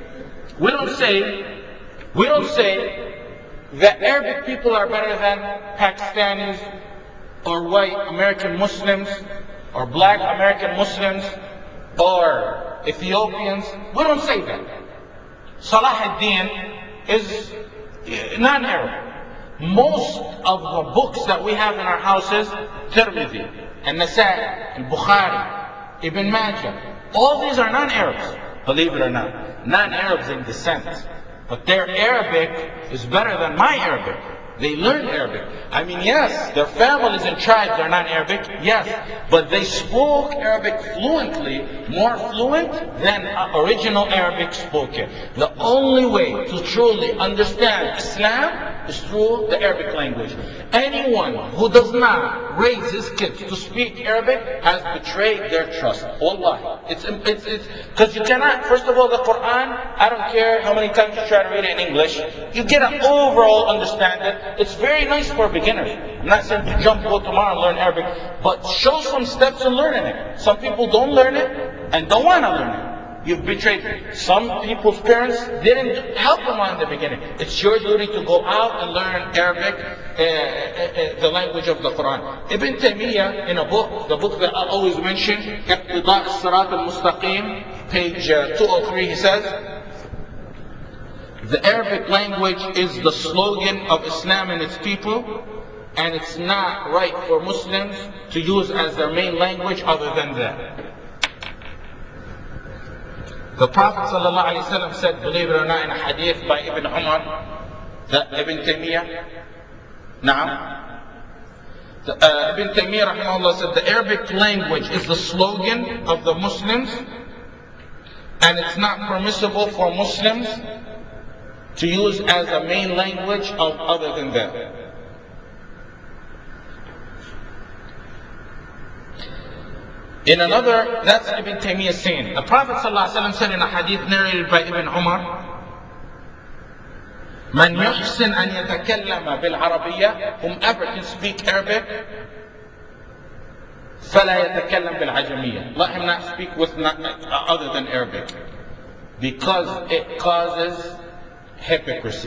that Arabic people are better than Pakistanis or white American Muslims or black American Muslims or Ethiopians. We don't say that. Salah ad-Din is non-Arab. Most of the books that we have in our houses, Tirmidhi, An-Nasa'i, Al-Bukhari, Ibn Majah, all these are non-Arabs, believe it or not. Non-Arabs in descent. But their Arabic is better than my Arabic. They learned Arabic. I mean, yes, their families and tribes are non-Arabic, yes, but they spoke Arabic fluently, more fluent than original Arabic spoken. The only way to truly understand Islam is through the Arabic language. Anyone who does not raise his kids to speak Arabic has betrayed their trust. Wallahi. It's because you cannot, first of all, the Quran, I don't care how many times you try to read it in English, you get an overall understanding. It's very nice for beginners. I'm not saying to jump, go tomorrow and learn Arabic, but show some steps in learning it. Some people don't learn it and don't want to learn it. You've betrayed. Some people's parents didn't help them on the beginning. It's your duty to go out and learn Arabic, the language of the Quran. Ibn Taymiyyah, in a book, the book that I always mention, Iqtida' as-Sirat al-Mustaqim, page 203, he says, the Arabic language is the slogan of Islam and its people, and it's not right for Muslims to use as their main language other than that. The Prophet ﷺ said, believe it or not, in a hadith by Ibn Umar, that Ibn Taymiyyah, Ibn Taymiyyah rahimahullah said, the Arabic language is the slogan of the Muslims, and it's not permissible for Muslims to use as a main language of other than that. In another, that's Ibn Taymiyyah saying. The Prophet ﷺ said in a hadith narrated by Ibn Umar, Man yuhsin an yatakallama bil Arabiya, whomever can speak Arabic, فلا يتكلم بالعجمية. Let him not speak with other than Arabic, because it causes hypocrisy.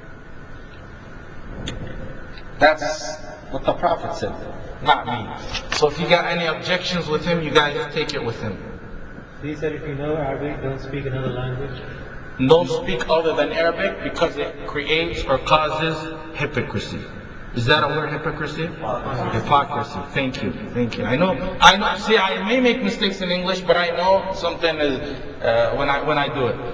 That's what the Prophet said, not me. So if you got any objections with him, you guys take it with him. So he said if you know Arabic, don't speak another language? Don't speak other than Arabic because it creates or causes hypocrisy. Is that a word, hypocrisy? Hypocrisy. Thank you. Thank you. I know. See, I may make mistakes in English, but I know something is when I do it.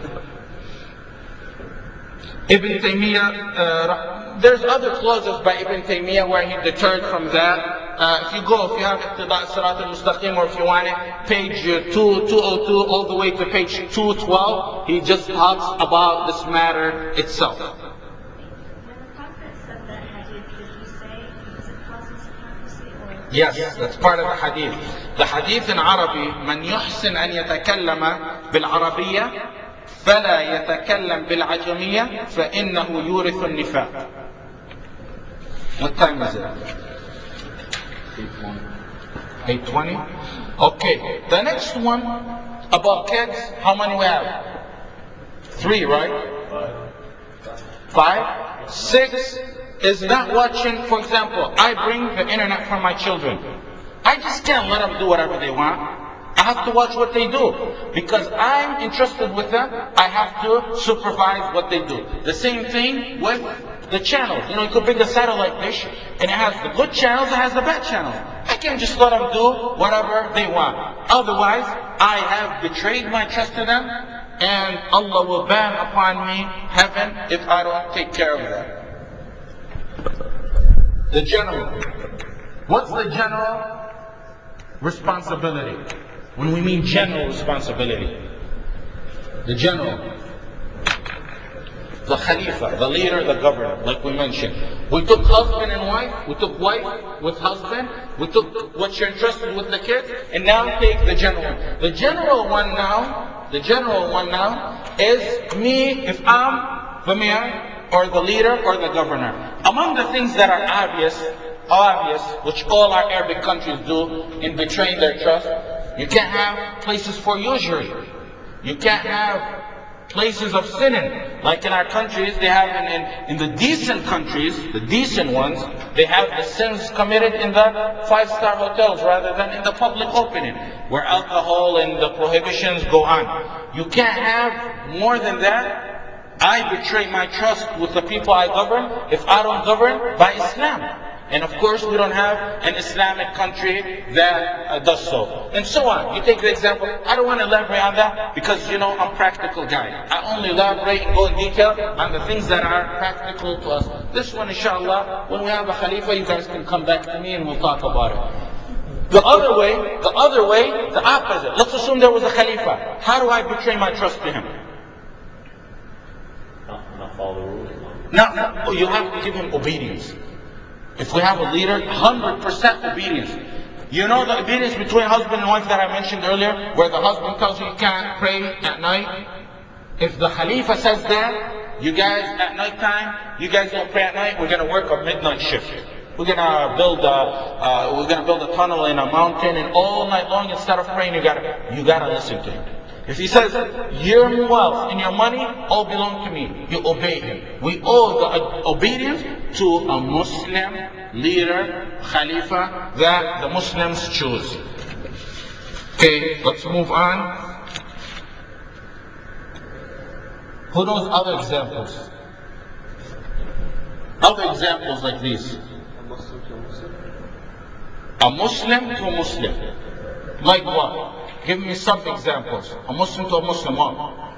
Ibn Taymiyyah, there's other clauses by Ibn Taymiyyah where he deterred from that. If you have Iqtida' as-Sirat al-Mustaqim, or if you want it, page 202 all the way to page 212, he just talks about this matter itself. When the Prophet said that hadith, did he say because it causes hypocrisy or? Yes, that's part of the hadith. The hadith in Arabic, من يحسن أن يتكلم بالعربية فلا يتكلم بالعجمية فإنه يورث النفاق. What time is it? 8:20. Okay, the next one about kids, how many we have? 3, right? 5. 6 is not watching. For example, I bring the internet for my children. I just can't let them do whatever they want. I have to watch what they do. Because I'm entrusted with them, I have to supervise what they do. The same thing with the channels. You could bring a satellite dish, and it has the good channels, it has the bad channels. I can't just let them do whatever they want. Otherwise, I have betrayed my trust to them, and Allah will ban upon me heaven if I don't take care of that. The general. What's the general responsibility? When we mean general responsibility, the general, the Khalifa, the leader, the governor, like we mentioned. We took husband and wife, we took wife with husband, we took what you're entrusted with the kids, and now take the general one. The general one now is me if I'm the mayor or the leader or the governor. Among the things that are obvious, which all our Arabic countries do in betraying their trust, you can't have places for usury. You can't have places of sinning. Like in our countries, they have in the decent countries, the decent ones, they have the sins committed in the 5-star hotels rather than in the public opening, where alcohol and the prohibitions go on. You can't have more than that. I betray my trust with the people I govern if I don't govern by Islam. And of course, we don't have an Islamic country that does so. And so on. You take the example. I don't want to elaborate on that because, I'm a practical guy. I only elaborate and go in detail on the things that are practical to us. This one, inshallah, when we have a Khalifa, you guys can come back to me and we'll talk about it. The other way, the opposite. Let's assume there was a Khalifa. How do I betray my trust to him? Not follow the rules. Now, you have to give him obedience. If we have a leader, 100% obedience. You know the obedience between husband and wife that I mentioned earlier, where the husband tells you can't pray at night. If the Khalifa says that, you guys at night time, you guys don't pray at night, we're going to work a midnight shift. We're gonna build a tunnel in a mountain, and all night long, instead of praying, you gotta listen to him. If he says, your wealth and your money all belong to me, you obey him. We owe the obedience to a Muslim leader, Khalifa, that the Muslims choose. Okay, let's move on. Who knows other examples? Other examples like these. A Muslim to a Muslim. Like what? Give me some examples. A Muslim to a Muslim, what?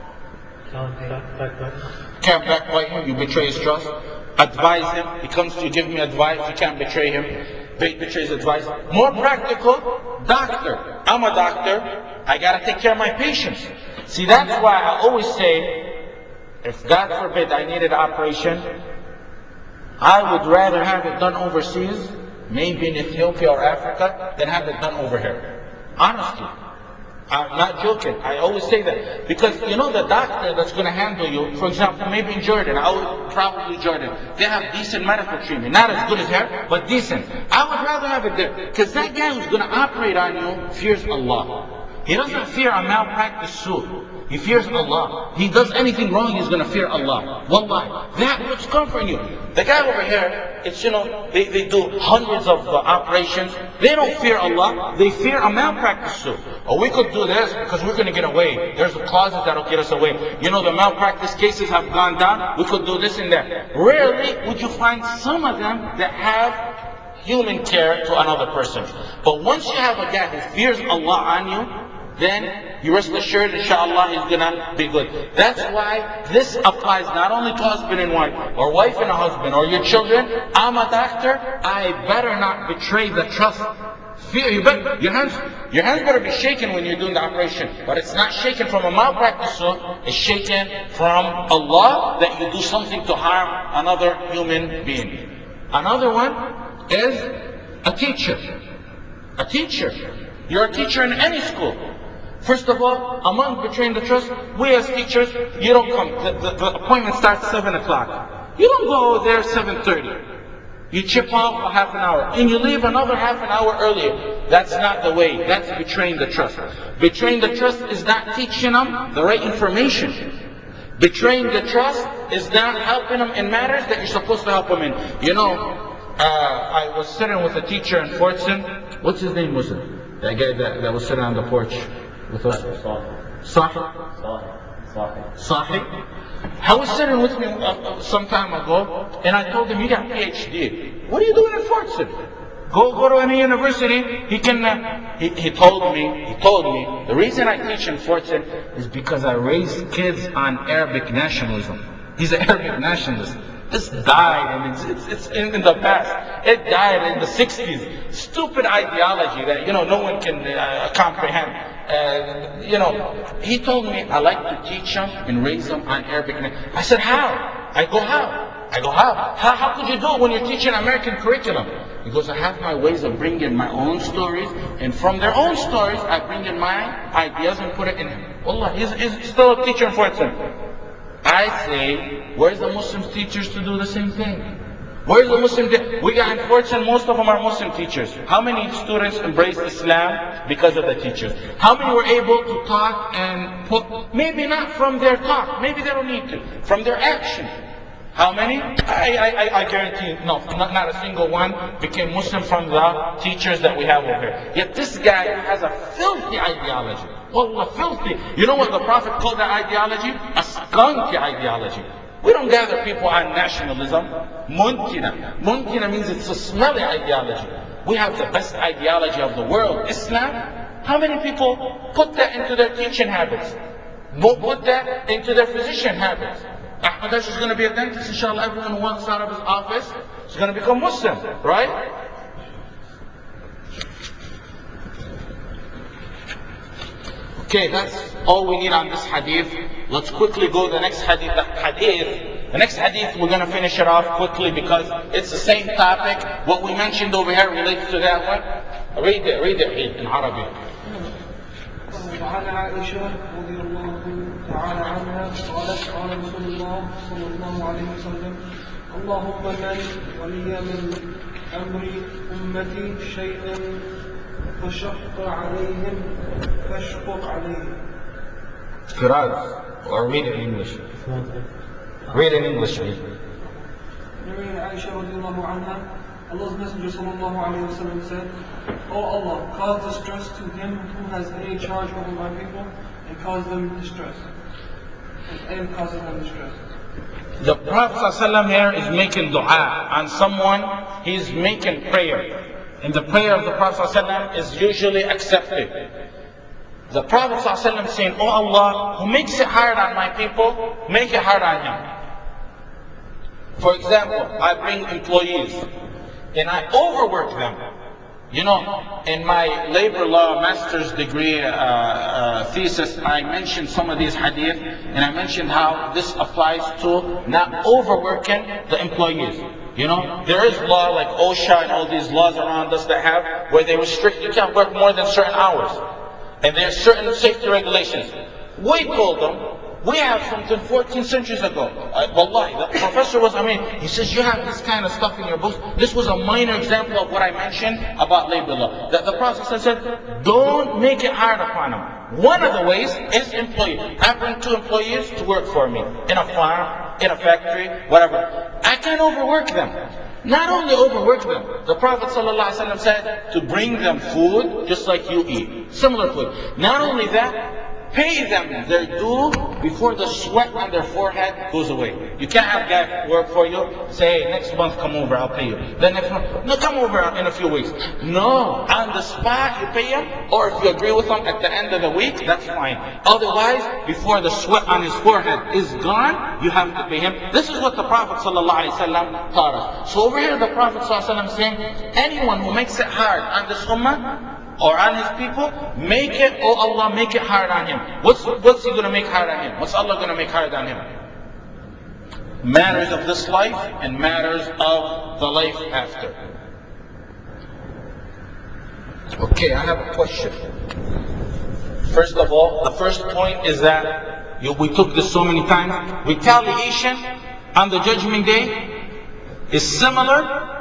Can't backbite him, you betray his trust. Advise him, he comes to you, give me advice, you can't betray him. Betrays advice. More practical, doctor. I'm a doctor, I gotta take care of my patients. See, that's why I always say, if God forbid I needed an operation, I would rather have it done overseas, maybe in Ethiopia or Africa, than have it done over here. Honestly. I'm not joking. I always say that. Because you know the doctor that's going to handle you, for example, maybe in Jordan, probably Jordan, they have decent medical treatment. Not as good as here, but decent. I would rather have it there. Because that guy who's going to operate on you fears Allah. He doesn't fear a malpractice suit. He fears Allah. He does anything wrong, he's going to fear Allah. Wallahi. That puts comfort in you. The guy over here, it's, they do hundreds of operations. They don't fear Allah. They fear a malpractice suit. Or we could do this because we're going to get away. There's clauses that'll get us away. The malpractice cases have gone down. We could do this and that. Rarely would you find some of them that have human care to another person. But once you have a guy who fears Allah on you, then you rest assured, inshallah, he's gonna be good. That's why this applies not only to husband and wife, or wife and a husband, or your children. I'm a doctor, I better not betray the trust. Your hands better be shaken when you're doing the operation. But it's not shaken from a malpractice suit, it's shaken from Allah that you do something to harm another human being. Another one is a teacher. A teacher. You're a teacher in any school. First of all, among betraying the trust, we as teachers, you don't come. The appointment starts 7 o'clock. You don't go there 7:30. You chip off a half an hour and you leave another half an hour earlier. That's not the way. That's betraying the trust. Betraying the trust is not teaching them the right information. Betraying the trust is not helping them in matters that you're supposed to help them in. I was sitting with a teacher in Fortson. What's his name, was it? That guy that was sitting on the porch with us. Sahi. I was sitting with me some time ago, and I told him, "You got PhD. What are you doing in Fortson? Go to any university. He can." He told me. The reason I teach in Fortson is because I raised kids on Arabic nationalism. He's an Arabic nationalist. This died, and it's in the past. It died in the 60s. Stupid ideology that no one can comprehend. He told me I like to teach them and raise them on Arabic. I said, how? I go, how? How could you do it when you're teaching American curriculum? He goes, I have my ways of bringing my own stories, and from their own stories, I bring in my ideas and put it in him. Wallah, he's still a teacher in Fortson. I say, where's the Muslim teachers to do the same thing? Where's the Muslim? We got in Fortson, most of them are Muslim teachers. How many students embraced Islam because of the teachers? How many were able to talk and put, maybe not from their talk, maybe they don't need to, from their action? How many? I guarantee no, not a single one became Muslim from the teachers that we have over here. Yet this guy who has a filthy ideology, wallah, filthy. You know what the Prophet called that ideology? A skunky ideology. We don't gather people on nationalism. Muntina. Muntina means it's a smelly ideology. We have the best ideology of the world, Islam. How many people put that into their teaching habits? Put that into their physician habits? Ahmadash is going to be a dentist, inshallah. Everyone who walks out of his office is going to become Muslim, right? Okay, that's all we need on this hadith. Let's quickly go to the next hadith. The next hadith, we're going to finish it off quickly because it's the same topic. What we mentioned over here relates to that one. Read it in Arabic. وعن عائشة رضي الله تعالى عنها قالت قال رسول الله صلى الله عليه وسلم اللهم من ولي من أمر أمتي شيئا فشق عليهم فاشقق عليهم. Firaz, or read it in English. Read in English, read. Narrated Aisha radiallahu anha, Allah's Messenger sallallahu alayhi wa sallam said, O Allah, cause distress to him who has any charge over my people and cause them distress. And causes them distress. The Prophet ﷺ here is making dua on someone, he's making prayer. And the prayer of the Prophet ﷺ is usually accepted. The Prophet ﷺ saying, Oh Allah, who makes it hard on my people, make it hard on him. For example, I bring employees and I overwork them. You know, in my labor law master's degree thesis, I mentioned some of these hadith, and I mentioned how this applies to not overworking the employees. You know, there is law like OSHA and all these laws around us that have where they restrict you can't work more than certain hours. And there's certain safety regulations. We told them, we have something 14 centuries ago. Wallahi, the professor was, he says, you have this kind of stuff in your books. This was a minor example of what I mentioned about labor law. The Prophet said, don't make it hard upon them. One of the ways is employee. I bring 2 employees to work for me. In a farm, in a factory, whatever. I can't overwork them. Not only overwork them, the Prophet ﷺ said to bring them food just like you eat. Similar food. Not only that, pay them their due before the sweat on their forehead goes away. You can't have guys work for you, say, hey, next month come over, I'll pay you. Then next month, no, come over in a few weeks. No, on the spot you pay him, or if you agree with him at the end of the week, that's fine. Otherwise, before the sweat on his forehead is gone, you have to pay him. This is what the Prophet ﷺ taught us. So over here the Prophet ﷺ saying, anyone who makes it hard on this ummah, or on his people, make it, oh Allah, make it hard on him. What's he going to make hard on him? What's Allah going to make hard on him? Matters of this life and matters of the life after. Okay, I have a question. First of all, the first point is that, we took this so many times, retaliation on the judgment day is similar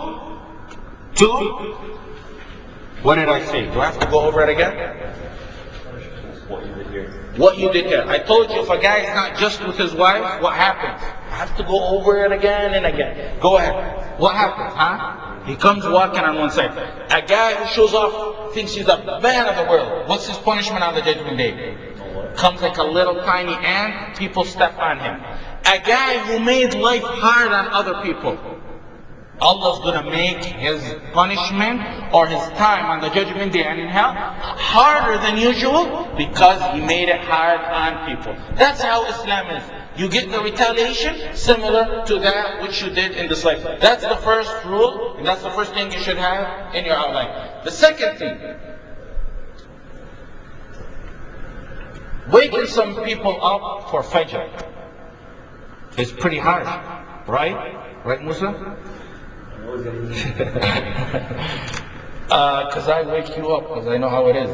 to what did I say? Do I have to go over it again? What you did here. What you did here. I told you if a guy is not just with his wife, what happens? I have to go over it again and again. Go ahead. What happens, huh? He comes walking on one side. A guy who shows off, thinks he's the man of the world. What's his punishment on the judgment day? Comes like a little tiny ant, people step on him. A guy who made life hard on other people. Allah's going to make his punishment or his time on the judgment day and in hell harder than usual because he made it hard on people. That's how Islam is. You get the retaliation similar to that which you did in this life. That's the first rule, and that's the first thing you should have in your outline. The second thing, waking some people up for Fajr is pretty harsh, right? Right, Musa? Because I wake you up, because I know how it is.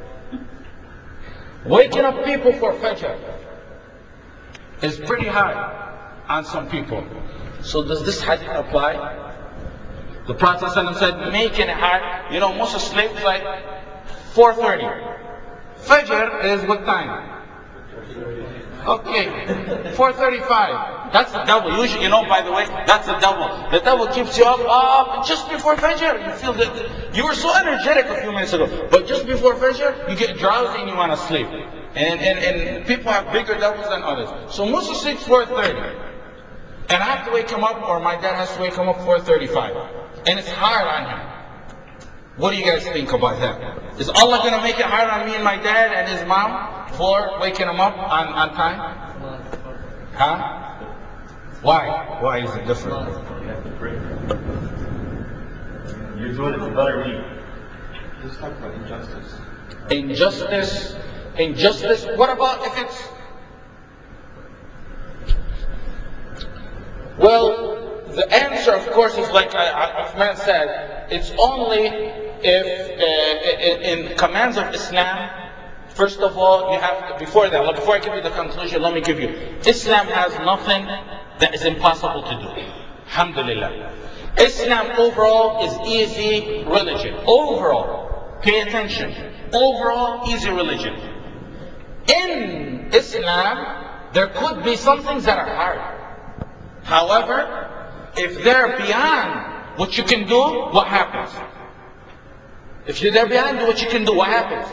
Waking up people for Fajr is pretty hard on some people. So does this hadith apply? The Prophet ﷺ said, making it hard. You know, most slaves like 4:30. Fajr is what time? Okay, 4:35. That's the double. Usually, you know, by the way, that's the double. The double keeps you up just before Fajr. You feel that you were so energetic a few minutes ago, but just before Fajr, you get drowsy and you want to sleep. And people have bigger doubles than others. So Musa sleeps 4:30, and I have to wake him up, or my dad has to wake him up 4:35, and it's hard on him. What do you guys think about that? Is Allah going to make it hard on me and my dad and his mom for waking him up on time? Huh? Why? Why is it different? You have to pray. You're doing it to better me. Let's talk about injustice. Injustice. What about if it's... Well, the answer, of course, is like Uthman said, it's only if in commands of Islam, first of all, you have to, before I give you the conclusion, let me give you. Islam has nothing that is impossible to do. Alhamdulillah. Islam overall is easy religion. Overall. Pay attention. Overall easy religion. In Islam, there could be some things that are hard. However, if they're beyond what you can do, what happens? If they're beyond what you can do, what happens?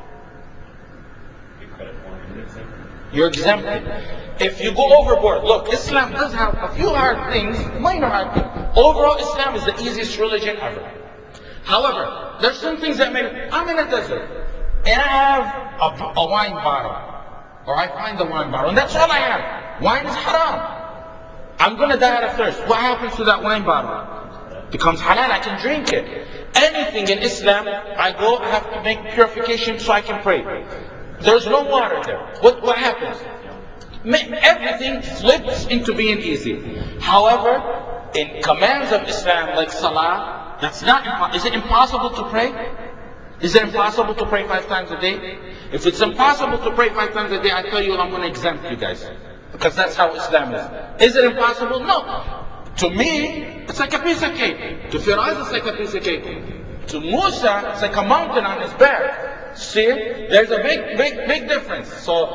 You're exempted. If you go overboard, look, Islam does have a few hard things, minor hard things. Overall, Islam is the easiest religion ever. However, there's some things that I'm in a desert, and I have a wine bottle, or I find a wine bottle, and that's all I have. Wine is haram. I'm going to die of thirst. What happens to that wine bottle? It becomes halal. I can drink it. Anything in Islam, I have to make purification so I can pray. There's no water there. What happens? Everything flips into being easy. However, in commands of Islam like Salah, that's not impossible. Is it impossible to pray? Is it impossible to pray 5 times a day? If it's impossible to pray 5 times a day, I tell you I'm going to exempt you guys. Because that's how Islam is. Is it impossible? No. To me, it's like a piece of cake. To Firaz, it's like a piece of cake. To Musa, it's like a mountain on his back. See, there's a big difference. So,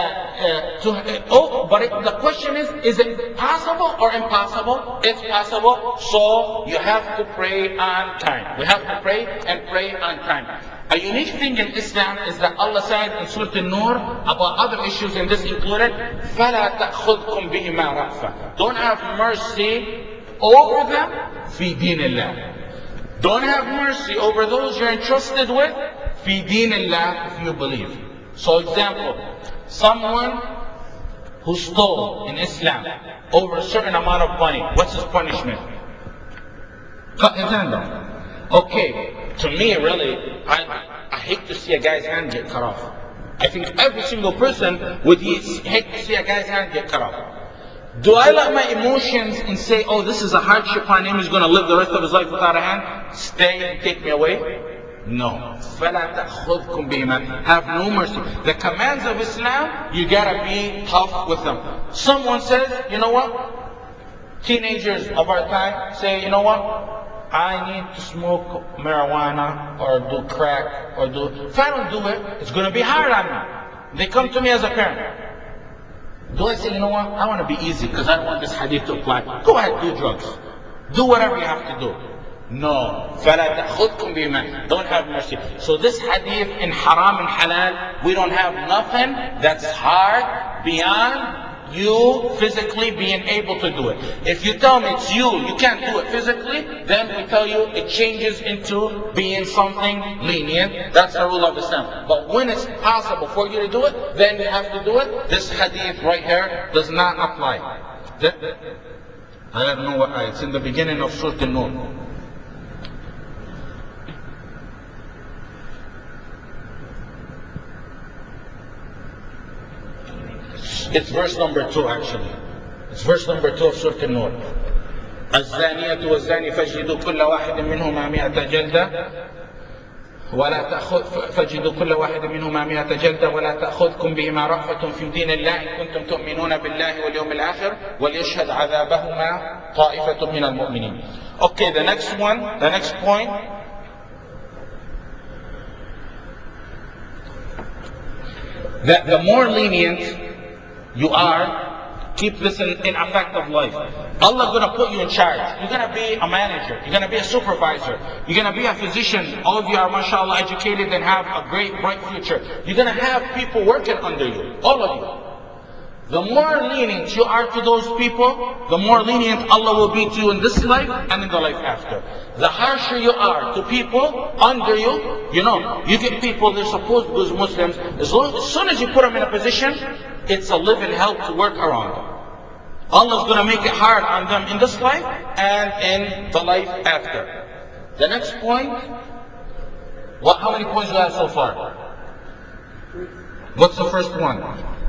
but the question is it possible or impossible? It's possible. So you have to pray on time. We have to pray and pray on time. A unique thing in Islam is that Allah said in Surah An-Nur about other issues, and this included, فَلَا تَأْخُذْكُمْ بِهِمَا رَأْفَةً. Don't have mercy over them, فِي دِينِ اللَّهِ. Don't have mercy over those you're entrusted with, فِي دِينِ اللَّهِ, if you believe. So example, someone who stole in Islam over a certain amount of money, what's his punishment? Cut his hand off. Okay, to me really, I hate to see a guy's hand get cut off. I think every single person would hate to see a guy's hand get cut off. Do I let my emotions and say, oh, this is a hardship on him, he's going to live the rest of his life without a hand? Stay and take me away? No. فَلَا تَأْخُذْكُمْ بِهِمَا. Have no mercy. The commands of Islam, you gotta be tough with them. Someone says, you know what? Teenagers of our time say, you know what? I need to smoke marijuana or do crack or if I don't do it, it's going to be hard on me. They come to me as a parent. Do I say, you know what? I want to be easy because I don't want this hadith to apply. Go ahead, do drugs. Do whatever you have to do. No. فَلَا تَأْخُذْكُمْ بِهِمَا. Don't have mercy. So this hadith in haram and halal, we don't have nothing that's hard beyond you physically being able to do it. If you tell me it's you can't do it physically, then we tell you it changes into being something lenient. That's the rule of Islam. But when it's possible for you to do it, then you have to do it. This hadith right here does not apply. I don't know what it's in the beginning of Surah An-Nur. It's verse number 2 actually. It's verse number 2 of Surah An-Nur. الزانية والزاني فاجلدوا كل واحد منهما 100 جلدة ولا فاجلدوا كل واحد منهما 100 جلدة ولا تأخذكم بهما رأفة في دين الله إن كنتم تؤمنون بالله واليوم الآخر وليشهد عذابهما طائفة من المؤمنين. Okay, the next point. That the more lenient you are, keep this in effect of life. Allah's going to put you in charge. You're going to be a manager. You're going to be a supervisor. You're going to be a physician. All of you are, mashallah, educated and have a great, bright future. You're going to have people working under you. All of you. The more lenient you are to those people, the more lenient Allah will be to you in this life and in the life after. The harsher you are to people under you, you get people, they're supposed to be Muslims. As soon as you put them in a position, it's a living hell to work around them. Allah's going to make it hard on them in this life and in the life after. The next point, how many points do I have so far? What's the first one?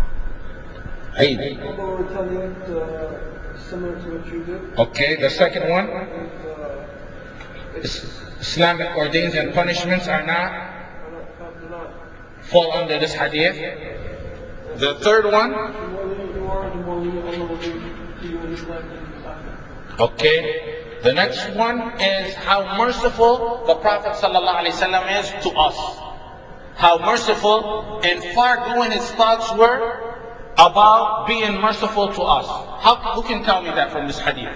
Eid. Allah will retaliate similar to what you did. Okay, the second one? Islamic ordains and punishments are not fall under this hadith. The third one? The more lenient you are, the more lenient Allah will be to you in this life and in the after. Okay. The next one is how merciful the Prophet ﷺ is to us. How merciful and far-going his thoughts were about being merciful to us. Who can tell me that from this hadith?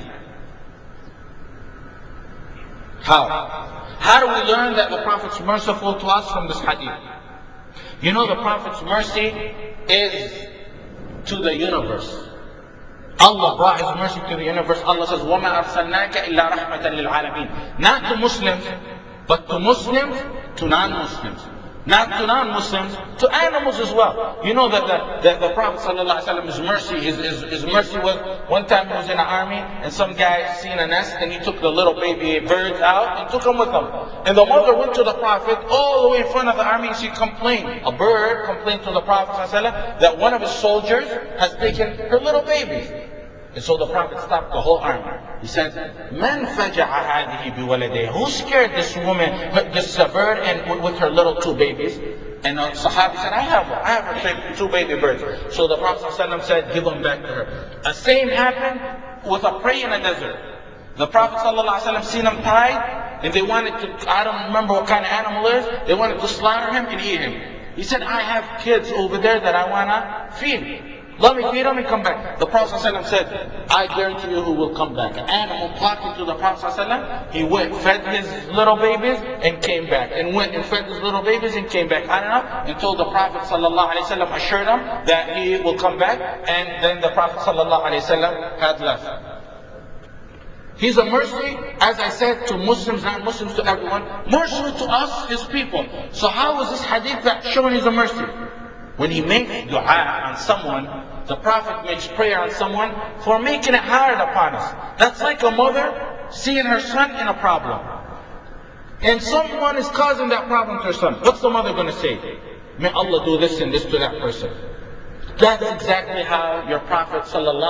How do we learn that the Prophet's merciful to us from this hadith? You know, the Prophet's mercy is to the universe. Allah brought His mercy to the universe. Allah says, وَمَا أَرْسَلْنَاكَ إِلَّا رَحْمَةً لِلْعَالَمِينَ. Not to Muslims, but to Muslims, to non-Muslims. Not to non-Muslims, to animals as well. You know that the Prophet ﷺ, his mercy was, one time he was in the army and some guy seen a nest and he took the little baby birds out and took them with him. And the mother went to the Prophet all the way in front of the army and she complained. A bird complained to the Prophet ﷺ that one of his soldiers has taken her little babies. And so the Prophet stopped the whole army. He said, "Man faja'a hadihi biwaladayha." Who scared this woman, this bird, and with her little two babies? And the Sahabi said, I have her two baby birds. So the Prophet ﷺ said, give them back to her. The same happened with a prey in a desert. The Prophet ﷺ seen him tied, and they wanted to, I don't remember what kind of animal it is, they wanted to slaughter him and eat him. He said, I have kids over there that I want to feed. Let me feed them and come back. The Prophet ﷺ said, I guarantee you who will come back. An animal clocked into the Prophet ﷺ. He went, fed his little babies and came back. And went and fed his little babies and came back. I don't know, until the Prophet ﷺ assured him that he will come back. And then the Prophet ﷺ had left. He's a mercy, as I said, to Muslims, non-Muslims, to everyone. Mercy to us, His people. So how is this hadith that showing He's a mercy? When he makes dua on someone, the Prophet makes prayer on someone for making it hard upon us. That's like a mother seeing her son in a problem. And someone is causing that problem to her son. What's the mother going to say? May Allah do this and this to that person. That's exactly how your Prophet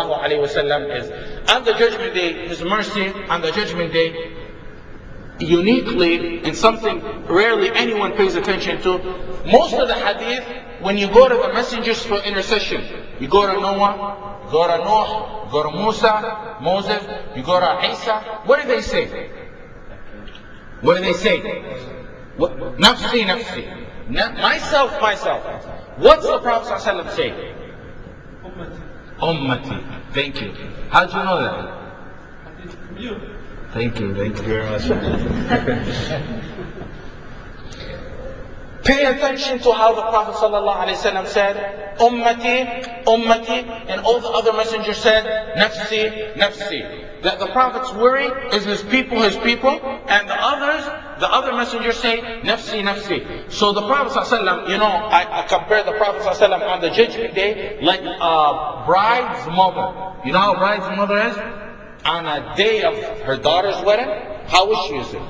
ﷺ is. On the Judgment Day, His mercy on the Judgment Day, uniquely, and something rarely anyone pays attention to, most of the hadith, when you go to the messengers for intercession, you go to Noah, you go to Noah, you go to Musa, Moses, you go to Isa, what do they say? What do they say? Nafsi, nafsi. Myself, myself. What's the Prophet ﷺ say? Ummati. Thank you. How do you know that? Thank you very much. Pay attention to how the Prophet ﷺ said, Ummati, Ummati, and all the other messengers said, Nafsi, Nafsi. That the Prophet's worry is his people, and the other messengers say, Nafsi, Nafsi. So the Prophet ﷺ, you know, I compare the Prophet ﷺ on the Judgment Day like a bride's mother. You know how a bride's mother is? On a day of her daughter's wedding, how is she?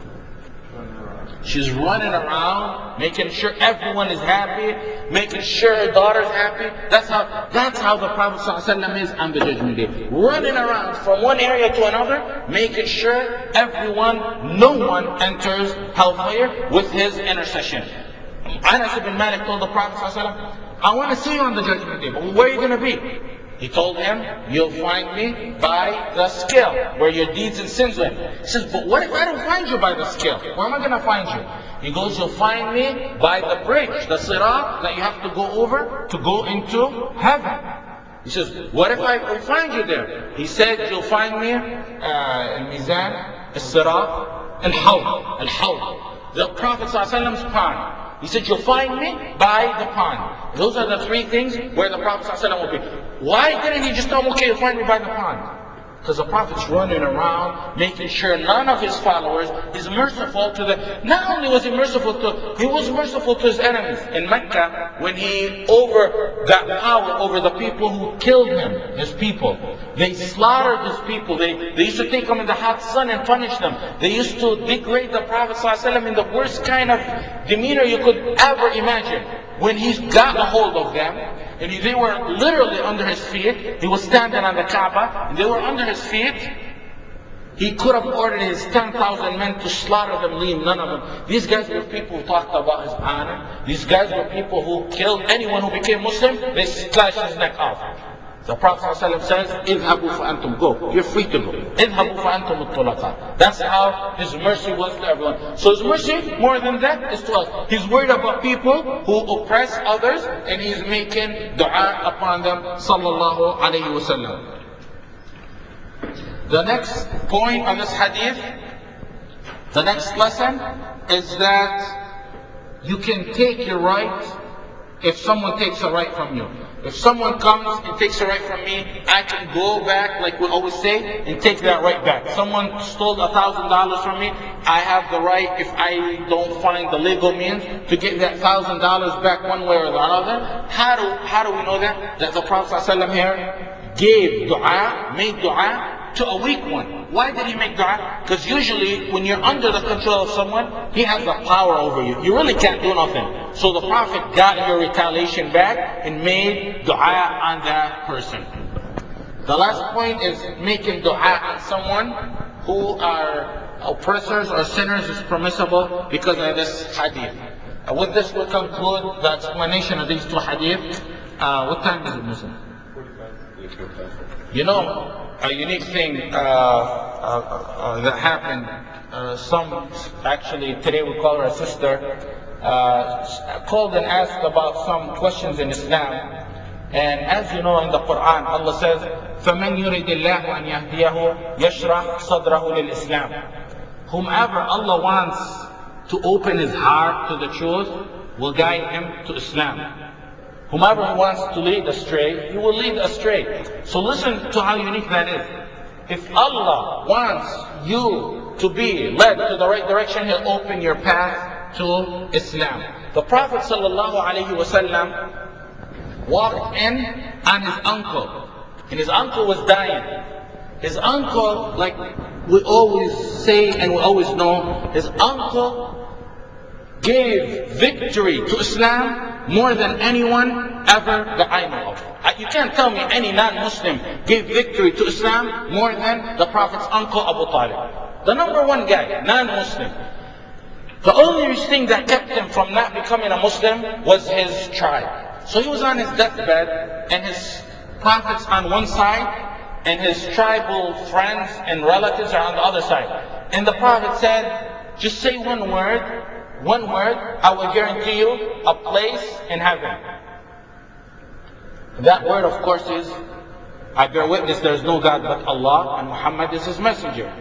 She's running around, making sure everyone is happy, making sure her daughter's happy. That's how the Prophet ﷺ is on the Judgment Day. Running around from one area to another, making sure no one enters hellfire with his intercession. Anas ibn Malik told the Prophet ﷺ, I want to see you on the Judgment Day, but where are you going to be? He told him, you'll find me by the scale, where your deeds and sins went. He says, but what if I don't find you by the scale? Where am I going to find you? He goes, you'll find me by the bridge, the sirat that you have to go over to go into heaven. He says, what if I don't find you there? He said, you'll find me, al-mizan, al-sirat, al-hawd. The Prophet ﷺ's pond. He said, you'll find me by the pond. Those are the three things where the Prophet ﷺ will be. Why didn't he just tell him, okay, you'll find me by the pond? Because the Prophet's running around, making sure none of his followers is merciful to them. Not only was he merciful to his enemies. In Mecca, when he got power over the people who killed him, his people. They slaughtered his people. They used to take them in the hot sun and punish them. They used to degrade the Prophet ﷺ in the worst kind of demeanor you could ever imagine. When he got a hold of them, and they were literally under his feet, he was standing on the Kaaba, and they were under his feet, he could have ordered his 10,000 men to slaughter them, leave none of them. These guys were people who talked about his honor. These guys were people who killed anyone who became Muslim, they slashed his neck off. The Prophet ﷺ says, اذهبوا فأنتم, go. You're free to go. اذهبوا فأنتم الطلقاء. That's how His mercy was to everyone. So His mercy, more than that, is to us. He's worried about people who oppress others, and He's making dua upon them, sallallahu alayhi wa sallam. The next point on this hadith, the next lesson, is that you can take your right if someone takes a right from you. If someone comes and takes a right from me, I can go back, like we always say, and take that right back. Someone stole $1,000 from me, I have the right, if I don't find the legal means, to get that $1,000 back one way or the other. How do we know that? That the Prophet ﷺ here gave dua, made dua to a weak one. Why did he make dua? Because usually when you're under the control of someone, he has the power over you. You really can't do nothing. So the Prophet got your retaliation back and made dua on that person. The last point is making dua on someone who are oppressors or sinners is permissible because of this hadith. With this we conclude the explanation of these two hadith. What time is it, Muslim? 45. You know, a unique thing that happened, actually today we call her a sister, called and asked about some questions in Islam. And as you know in the Quran, Allah says, فَمَنْ يُرِدِ اللَّهُ أَنْ يَهْدِيَهُ يَشْرَحْ صَدْرَهُ لِلْإِسْلَامِ. Whomever Allah wants to open his heart to the truth will guide him to Islam. Whomever He wants to lead astray, He will lead astray. So listen to how unique that is. If Allah wants you to be led to the right direction, He'll open your path to Islam. The Prophet ﷺ walked in on his uncle, and his uncle was dying. His uncle, like we always say and we always know, his uncle gave victory to Islam more than anyone ever that I know of. You can't tell me any non-Muslim gave victory to Islam more than the Prophet's uncle Abu Talib. The number one guy, non-Muslim. The only thing that kept him from not becoming a Muslim was his tribe. So he was on his deathbed, and his Prophet's on one side, and his tribal friends and relatives are on the other side. And the Prophet said, just say one word, I will guarantee you a place in heaven. That word, of course, is, I bear witness there is no God but Allah, and Muhammad is His messenger.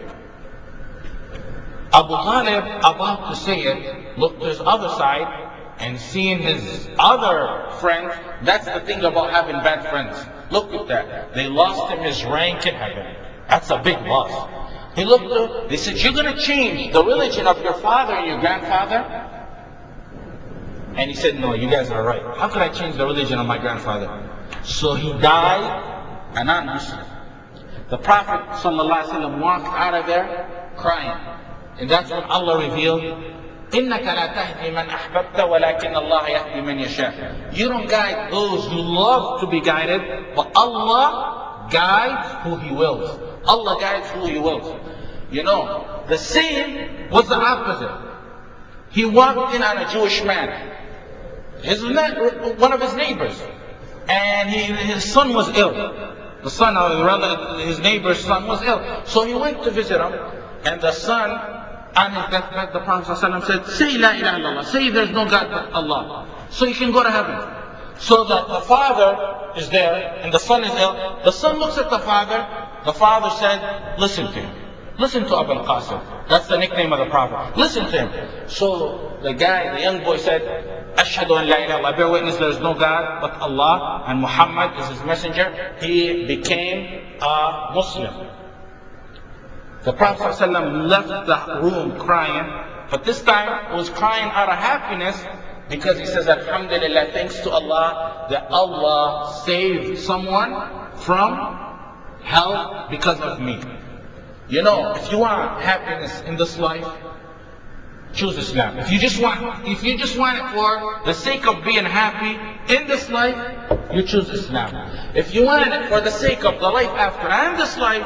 Abu Talib, about to say it, looked to his other side, and seeing his other friends. That's the thing about having bad friends. Look at that. They lost him his rank in heaven. That's a big loss. He looked to, they said, you're going to change the religion of your father and your grandfather? And he said, no, you guys are right. How could I change the religion of my grandfather? So he died a non-Muslim. The Prophet ﷺ walked out of there crying. And that's when Allah revealed, إِنَّكَ لَا تَهْدِي مَنْ أَحْبَبْتَ وَلَكِنَّ اللَّهَ يَهْدِي مَنْ يَشَاءُ. You don't guide those who love to be guided, but Allah guides who He wills. Allah guides who He wills. You know, the same was the opposite. He walked in on a Jewish man, one of his neighbors, and his son was ill. The son of his neighbor's son was ill. So he went to visit him, and the son, on his deathbed, the Prophet ﷺ said, say La ilaha illallah, say there's no God but Allah, so you can go to heaven. So the father is there, and the son is ill. The son looks at the father said, listen to him. Listen to Abu al-Qasim. That's the nickname of the Prophet. Listen to him. So the young boy said, Ashhadu an la ilaha illallah, I bear witness there is no God but Allah, and Muhammad is His messenger. He became a Muslim. The Prophet ﷺ left the room crying, but this time he was crying out of happiness because he says, Alhamdulillah, thanks to Allah, that Allah saved someone from hell because of me. You know, if you want happiness in this life, choose Islam. If you just want it for the sake of being happy in this life, you choose Islam. If you want it for the sake of the life after and this life,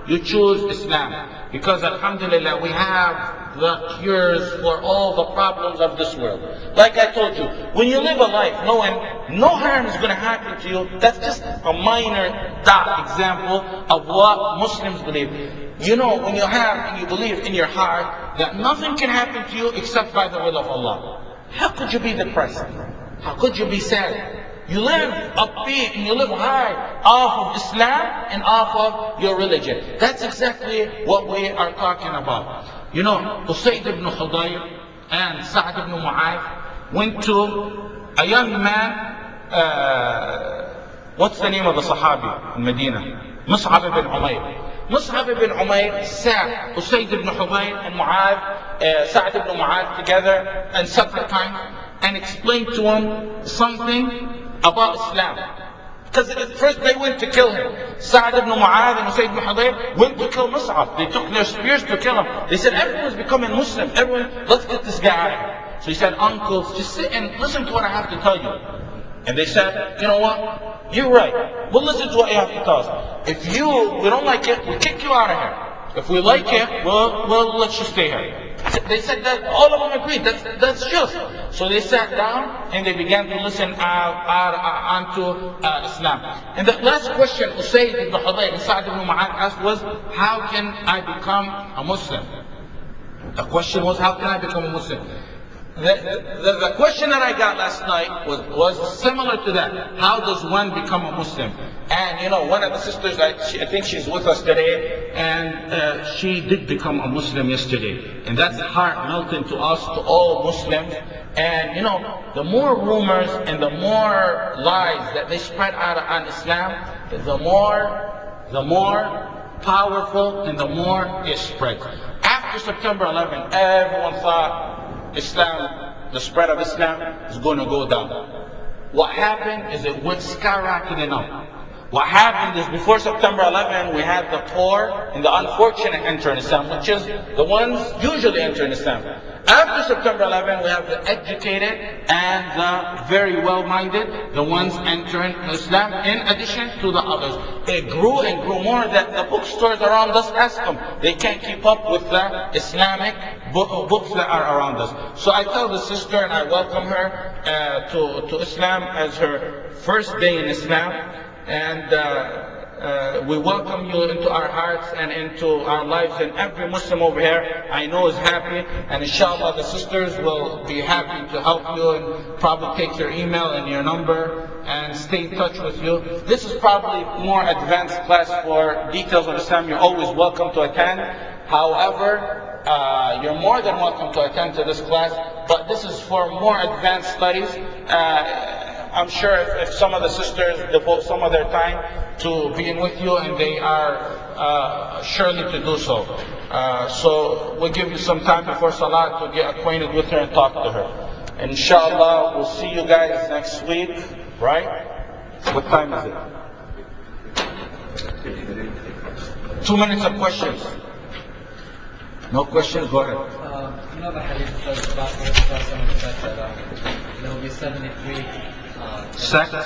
you choose Islam. Because alhamdulillah, we have the cures for all the problems of this world. Like I told you, when you live a life knowing no harm is going to happen to you, that's just a minor example of what Muslims believe. You know, when you have and you believe in your heart that nothing can happen to you except by the will of Allah, how could you be depressed? How could you be sad? You live upbeat and you live high off of Islam and off of your religion. That's exactly what we are talking about. You know, Usayd ibn Hudayr and Sa'd ibn Mu'adh went to a young man, what's the name of the Sahabi in Medina? Mus'ab ibn Umayr. Mus'ab ibn Umayr sat Usayd ibn Hudayr and Sa'd ibn Mu'adh together in separate times and explained to him something about Islam. Because at first they went to kill him. Sa'd ibn Mu'adh and Usayd ibn Hudayr went to kill Mus'ab. They took their spears to kill him. They said, everyone's becoming Muslim. Let's get this guy out of here. So he said, uncles, just sit and listen to what I have to tell you. And they said, you know what? You're right. We'll listen to what you have to tell us. If we don't like it, we'll kick you out of here. If we like it, we'll let you stay here. They said that all of them agreed. That's just. So they sat down and they began to listen onto Islam. And the last question Usayd ibn Hudayr and Sa'd ibn Mu'adh asked was, how can I become a Muslim? The question was, how can I become a Muslim? The question that I got last night was similar to that. How does one become a Muslim? And you know, one of the sisters, I think she's with us today, and she did become a Muslim yesterday. And that's heart melting to us, to all Muslims. And you know, the more rumors and the more lies that they spread out on Islam, the more powerful and the more it spreads. After September 11, everyone thought Islam, the spread of Islam is going to go down. What happened is it went skyrocketing up. What happened is before September 11, we had the poor and the unfortunate enter in Islam, which is the ones usually enter in Islam. After September 11, we have the educated and the very well-minded, the ones entering Islam, in addition to the others. It grew and grew more that the bookstores around us ask them. They can't keep up with the Islamic books that are around us. So I tell the sister and I welcome her to Islam as her first day in Islam. And we welcome you into our hearts and into our lives, and every Muslim over here I know is happy, and inshallah the sisters will be happy to help you and probably take your email and your number and stay in touch with you. This is probably more advanced class for details of Islam. You're always welcome to attend. However, you're more than welcome to attend to this class, but this is for more advanced studies. I'm sure if some of the sisters devote some of their time to being with you, and they are surely to do so. So we'll give you some time before Salat to get acquainted with her and talk to her. And inshallah, we'll see you guys next week, right? What time is it? 2 minutes of questions. No questions? Go ahead. You know the hadith says about Prophet said that there will be 73 sects,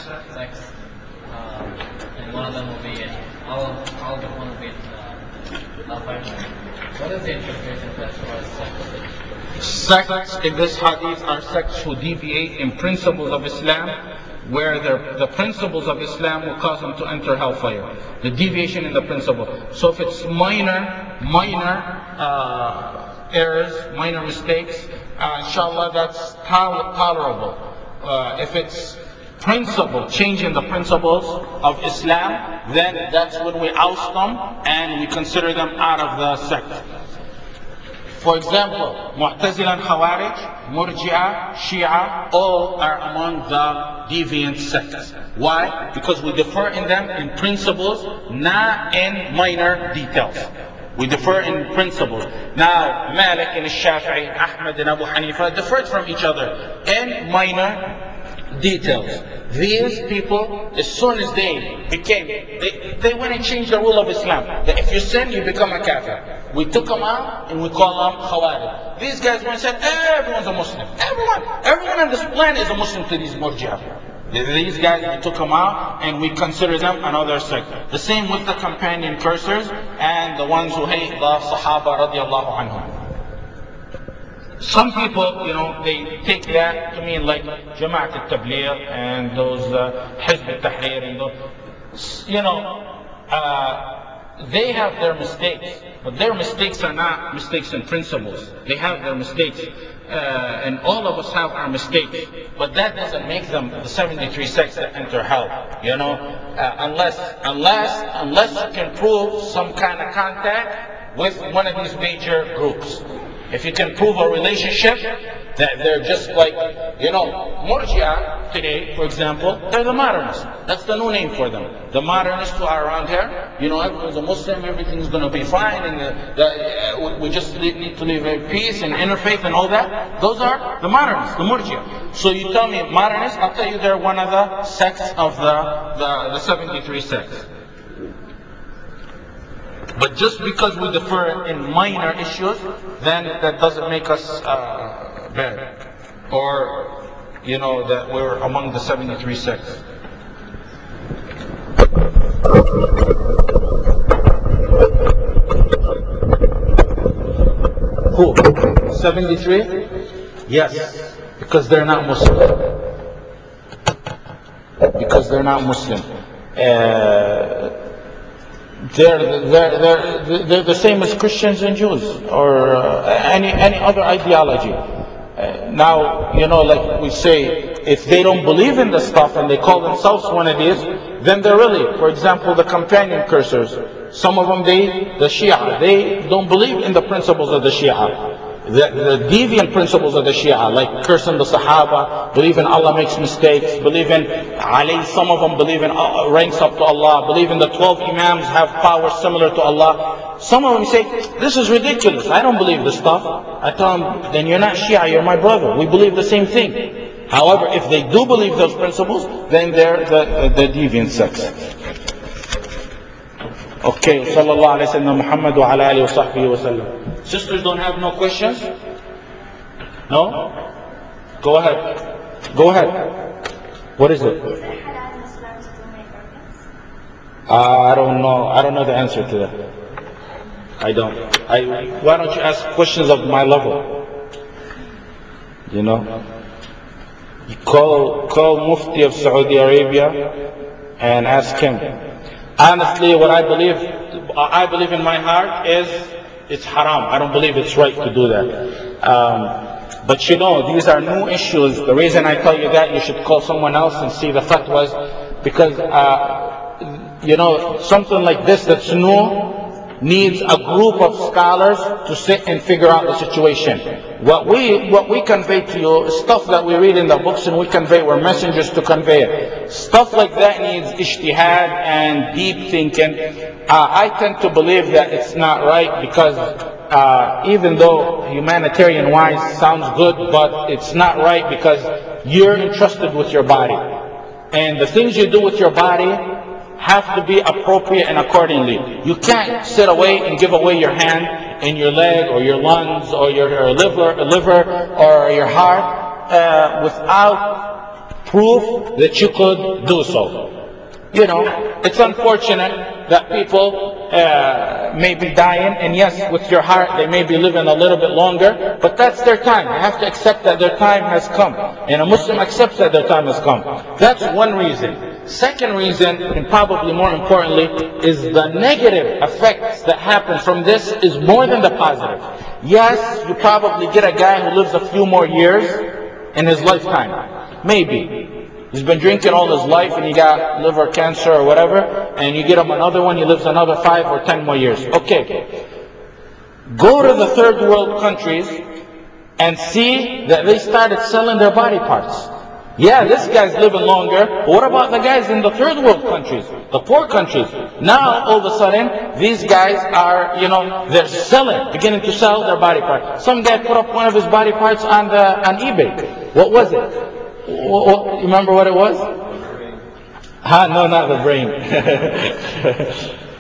and one of them will be in all but one will be in hellfire. What is the interpretation of that as far as sects? Sects in this hadith are sects who deviate in principles of Islam, where the principles of Islam will cause them to enter hellfire. The deviation in the principle. So if it's minor errors, minor mistakes, inshallah that's tolerable. If it's changing the principles of Islam, then that's when we oust them and we consider them out of the sect. For example, Mu'tazila and Khawarij, Murji'ah, Shia, all are among the deviant sects. Why? Because we differ in them in principles, not in minor details. We differ in principles. Now, Malik and Shafi'i, Ahmad and Abu Hanifa differed from each other in minor details. These people, as soon as they went and changed the rule of Islam, that if you sin, you become a kafir. We took them out and we call them Khawarij. These guys went and said, everyone's a Muslim. Everyone on this planet is a Muslim to these Murji'ah. These guys, we took them out and we consider them another sect. The same with the companion cursors and the ones who hate the Sahaba radiallahu anhum. Some people, they take that to mean like Jama'at al-Tabligh and those Hizb al-Tahrir and those, they have their mistakes, but their mistakes are not mistakes in principles. They have their mistakes, and all of us have our mistakes, but that doesn't make them the 73 sects that enter hell. Unless you can prove some kind of contact with one of these major groups. If you can prove a relationship, that they're just like, Murji'ah today, for example, they're the modernists. That's the new name for them. The modernists who are around here, everyone's a Muslim, everything's going to be fine, and we just need to live in peace and interfaith and all that. Those are the modernists, the Murji'ah. So you tell me modernists, I'll tell you they're one of the sects of the 73 sects. But just because we differ in minor issues, then that doesn't make us bad. Or, that we're among the 73 sects. Who? 73? Yes. Because they're not Muslim. Because they're not Muslim. They're the same as Christians and Jews or any other ideology. Now, like we say, if they don't believe in the stuff and they call themselves one of these, then they're really, for example, the companion cursors. Some of them, the Shia, they don't believe in the principles of the Shia. The deviant principles of the Shia, like cursing the Sahaba, believe in Allah makes mistakes, believe in Ali, some of them believe in ranks up to Allah, believe in the 12 Imams have powers similar to Allah. Some of them say, this is ridiculous, I don't believe this stuff. I tell them, then you're not Shia, you're my brother, we believe the same thing. However, if they do believe those principles, then they're the deviant sects. Okay, sallallahu alayhi wa sallam, Muhammad wa ala alihi wa sahbihi wa sallam. Sisters don't have no questions? No? Go ahead. Go ahead. What is it? Is it halal in Islam to donate organs? I don't know. I don't know the answer to that. I don't. Why don't you ask questions of my level? You call Mufti of Saudi Arabia and ask him. Honestly, what I believe in my heart is it's haram. I don't believe it's right to do that. But these are new issues. The reason I tell you that, you should call someone else and see the fatwas, because something like this that's new needs a group of scholars to sit and figure out the situation. What we convey to you is stuff that we read in the books, and we're messengers to convey it. Stuff like that needs ijtihad and deep thinking. I tend to believe that it's not right, because even though humanitarian wise sounds good, but it's not right, because you're entrusted with your body. And the things you do with your body have to be appropriate and accordingly. You can't sit away and give away your hand and your leg or your lungs or your liver or your heart without proof that you could do so. It's unfortunate that people may be dying, and yes, with your heart they may be living a little bit longer, but that's their time. They have to accept that their time has come, and a Muslim accepts that their time has come. That's one reason. Second reason, and probably more importantly, is the negative effects that happen from this is more than the positive. Yes, you probably get a guy who lives a few more years in his lifetime. Maybe. He's been drinking all his life and he got liver cancer or whatever, and you get him another one, he lives another 5 or 10 more years. Okay. Go to the third world countries and see that they started selling their body parts. Yeah, this guy's living longer, but what about the guys in the third world countries, the poor countries? Now, all of a sudden, these guys are, they're beginning to sell their body parts. Some guy put up one of his body parts on eBay. What was it? You remember what it was? The brain. No, not the brain.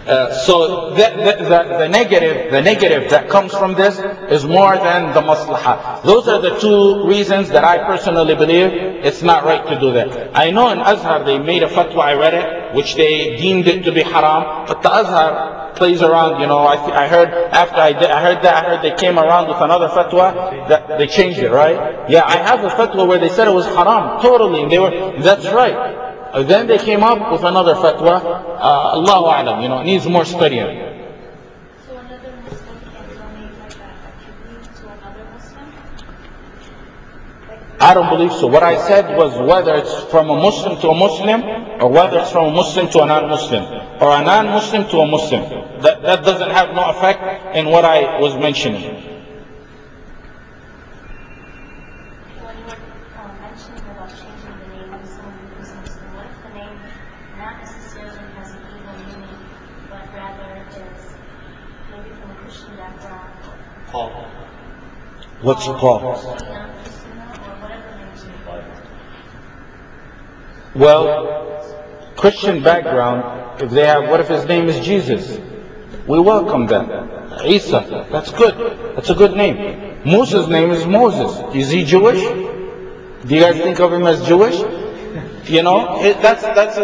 So the negative that comes from this is more than the maslahah. Those are the two reasons that I personally believe it's not right to do that. I know in Azhar they made a fatwa, I read it, which they deemed it to be haram, but the Azhar plays around, I heard after I heard they came around with another fatwa that they changed it, right? Yeah, I have a fatwa where they said it was haram, totally, and that's right. Then they came up with another fatwa. Allahu A'lam, it needs more studying. So another Muslim can donate like a kidney to another Muslim? I don't believe so. What I said was whether it's from a Muslim to a Muslim, or whether it's from a Muslim to a non-Muslim, or a non-Muslim to a Muslim. That doesn't have no effect in what I was mentioning. When you were mentioning about changing the name of someone who is Muslim, what if the name not necessarily has an evil meaning, but rather is maybe from a Christian background? Paul. What's Paul? Or whatever name is in the Bible. Well, Christian background, if they have, what if his name is Jesus? We welcome that. Isa, that's good. That's a good name. Musa's name is Moses. Is he Jewish? Do you guys think of him as Jewish? That's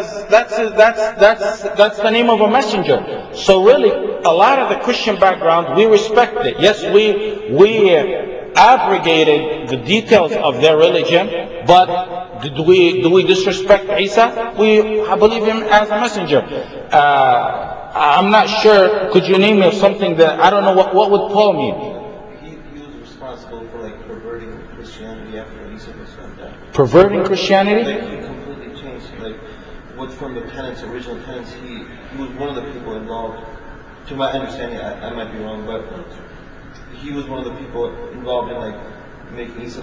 the name of a messenger. So really, a lot of the Christian background, we respect it. Yes, we abrogated the details of their religion, but do we disrespect Isa? We believe him as a messenger. I'm not sure. Could you name me something that I don't know? What would Paul mean? He was responsible for perverting Christianity after Isa was found out. Perverting Christianity? He completely changed. What's from the original tenets, he was one of the people involved. To my understanding, I might be wrong, but he was one of the people involved in making Isa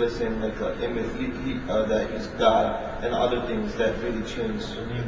that he's God and other things that really changed.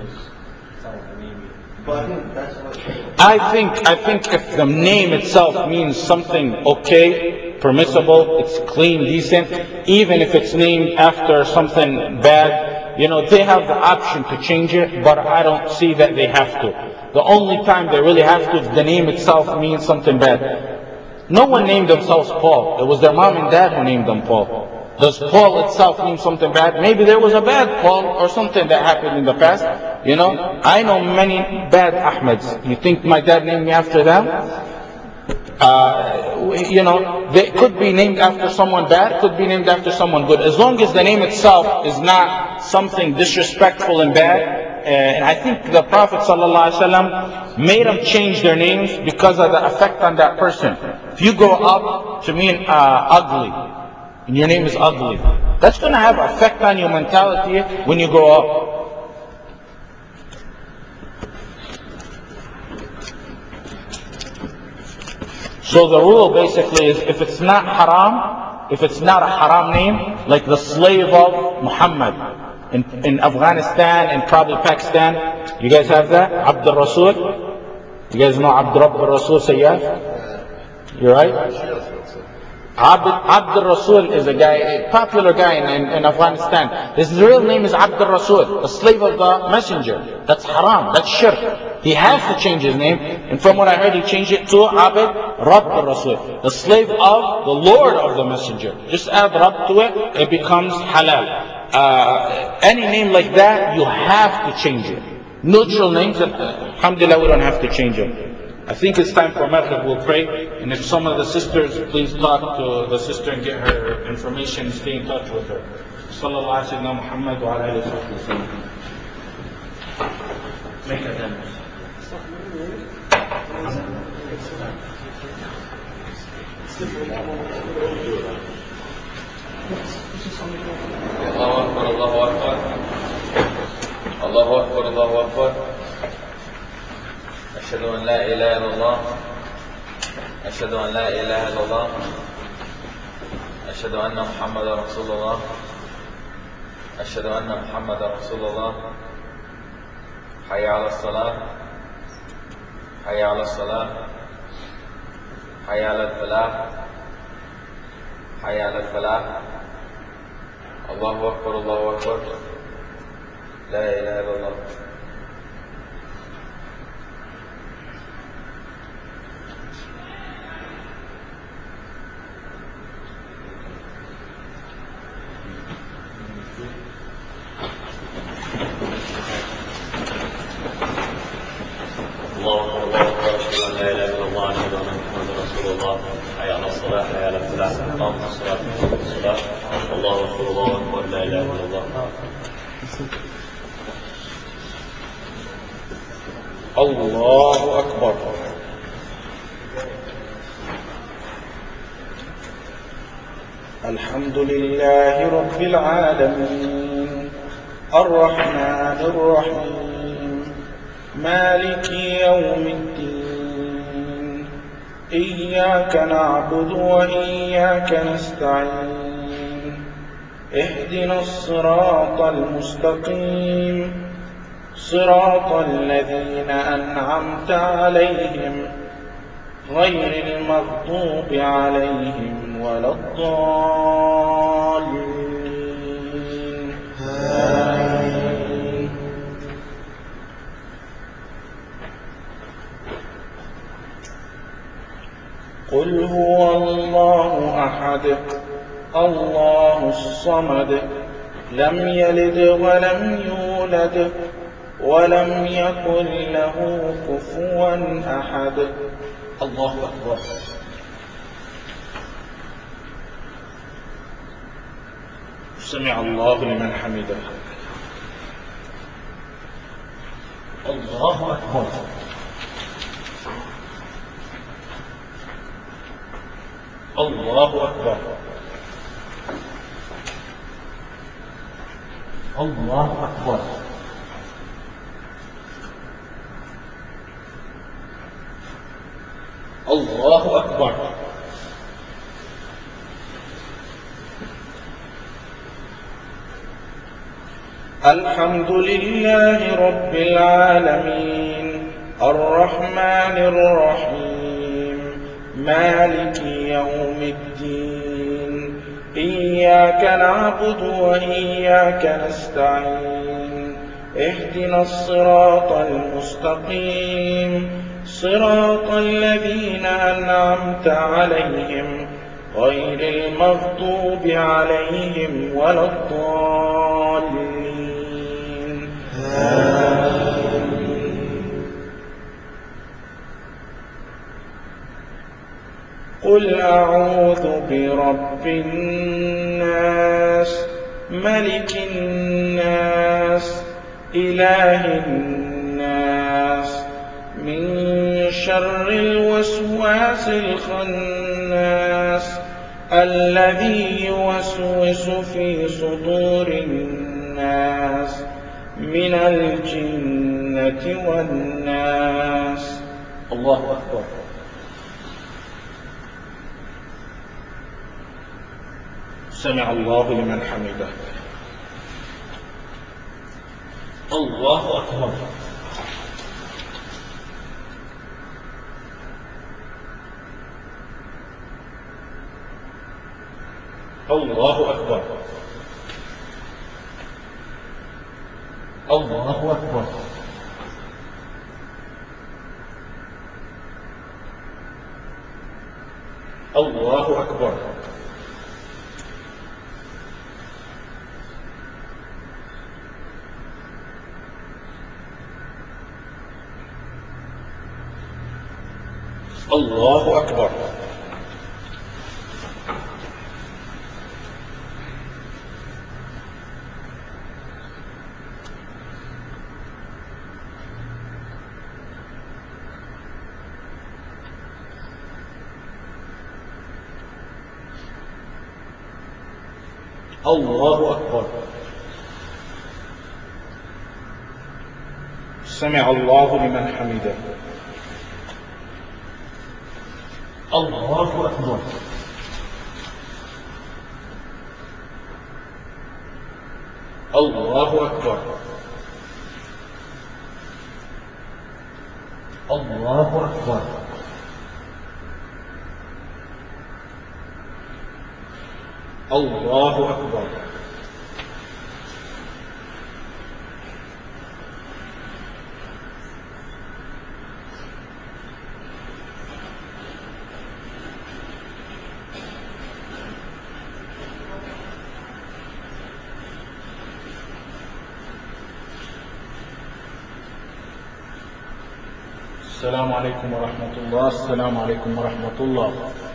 But I think that's what. I think if the name itself means something okay, permissible, it's clean, decent, even if it's named after something bad, they have the option to change it, but I don't see that they have to. The only time they really have to if the name itself means something bad. No one named themselves Paul. It was their mom and dad who named them Paul. Does Paul itself mean something bad? Maybe there was a bad Paul or something that happened in the past. I know many bad Ahmeds. You think my dad named me after them? They could be named after someone bad, could be named after someone good. As long as the name itself is not something disrespectful and bad. And I think the Prophet ﷺ made them change their names because of the effect on that person. If you grow up to mean ugly, and your name is ugly, that's going to have an effect on your mentality when you grow up. So the rule basically is if it's not haram, if it's not a haram name, like the slave of Muhammad in Afghanistan and probably Pakistan, you guys have that? Abd al-Rasul? You guys know Abd al-Rasul Sayyaf? You're right? Abd al-Rasul is a popular guy in Afghanistan. His real name is Abd al-Rasul, the slave of the messenger. That's haram, that's shirk. He has to change his name, and from what I heard, he changed it to Abd Rabb al-Rasul, the slave of the Lord of the messenger. Just add Rabb to it, it becomes halal. Any name like that, you have to change it. Neutral names, alhamdulillah, we don't have to change it. I think it's time for Maghrib, we'll pray. And if some of the sisters, please talk to the sister and get her information and stay in touch with her. Sallallahu alayhi wa Muhammad wa alayhi wa sallam. Make a demo. Allahu Akbar, Allahu Akbar. Allahu Akbar, Allahu Akbar. أشهد أن لا إله إلا الله أشهد أن لا إله إلا الله أشهد أن محمدا رسول الله أشهد أن محمدا رسول الله حي على الصلاة حي على الصلاة حي على الفلاح حي على الفلاح الله أكبر الله أكبر لا إله إلا الله رسول الله، حي على الصلاة، حي على الفلاح، قامت الصلاة، قامت الصلاة، الله أكبر، الله أكبر، لا إله إلا الله. الله أكبر. الحمد لله رب العالمين الرحمن الرحيم مالك يوم الدين إياك نعبد وإياك نستعين اهدنا الصراط المستقيم صراط الذين أنعمت عليهم غير المغضوب عليهم ولا الضالين آمين. قل هو الله أحد الله الصمد لم يلد ولم يولد ولم يكن له كفوا أحد. الله أكبر. سمع الله لمن حمده. الله أكبر. الله أكبر. الله أكبر. الله أكبر. الحمد لله رب العالمين الرحمن الرحيم مالك يوم الدين إياك نعبد وإياك نستعين اهدنا الصراط المستقيم صراط الذين أنعمت عليهم غير المغضوب عليهم ولا الضالين آمين. قل أعوذ برب الناس ملك الناس إله الناس من شر الوسواس الخناس الذي يوسوس في صدور الناس من الجنة والناس. الله أكبر. سمع الله لمن حمده. الله أكبر. الله أكبر. الله أكبر. الله أكبر. الله أكبر. الله أكبر. سمع الله لمن حمده. الله أكبر. الله أكبر. الله أكبر. الله أكبر. السلام عليكم ورحمة الله. السلام عليكم ورحمة الله.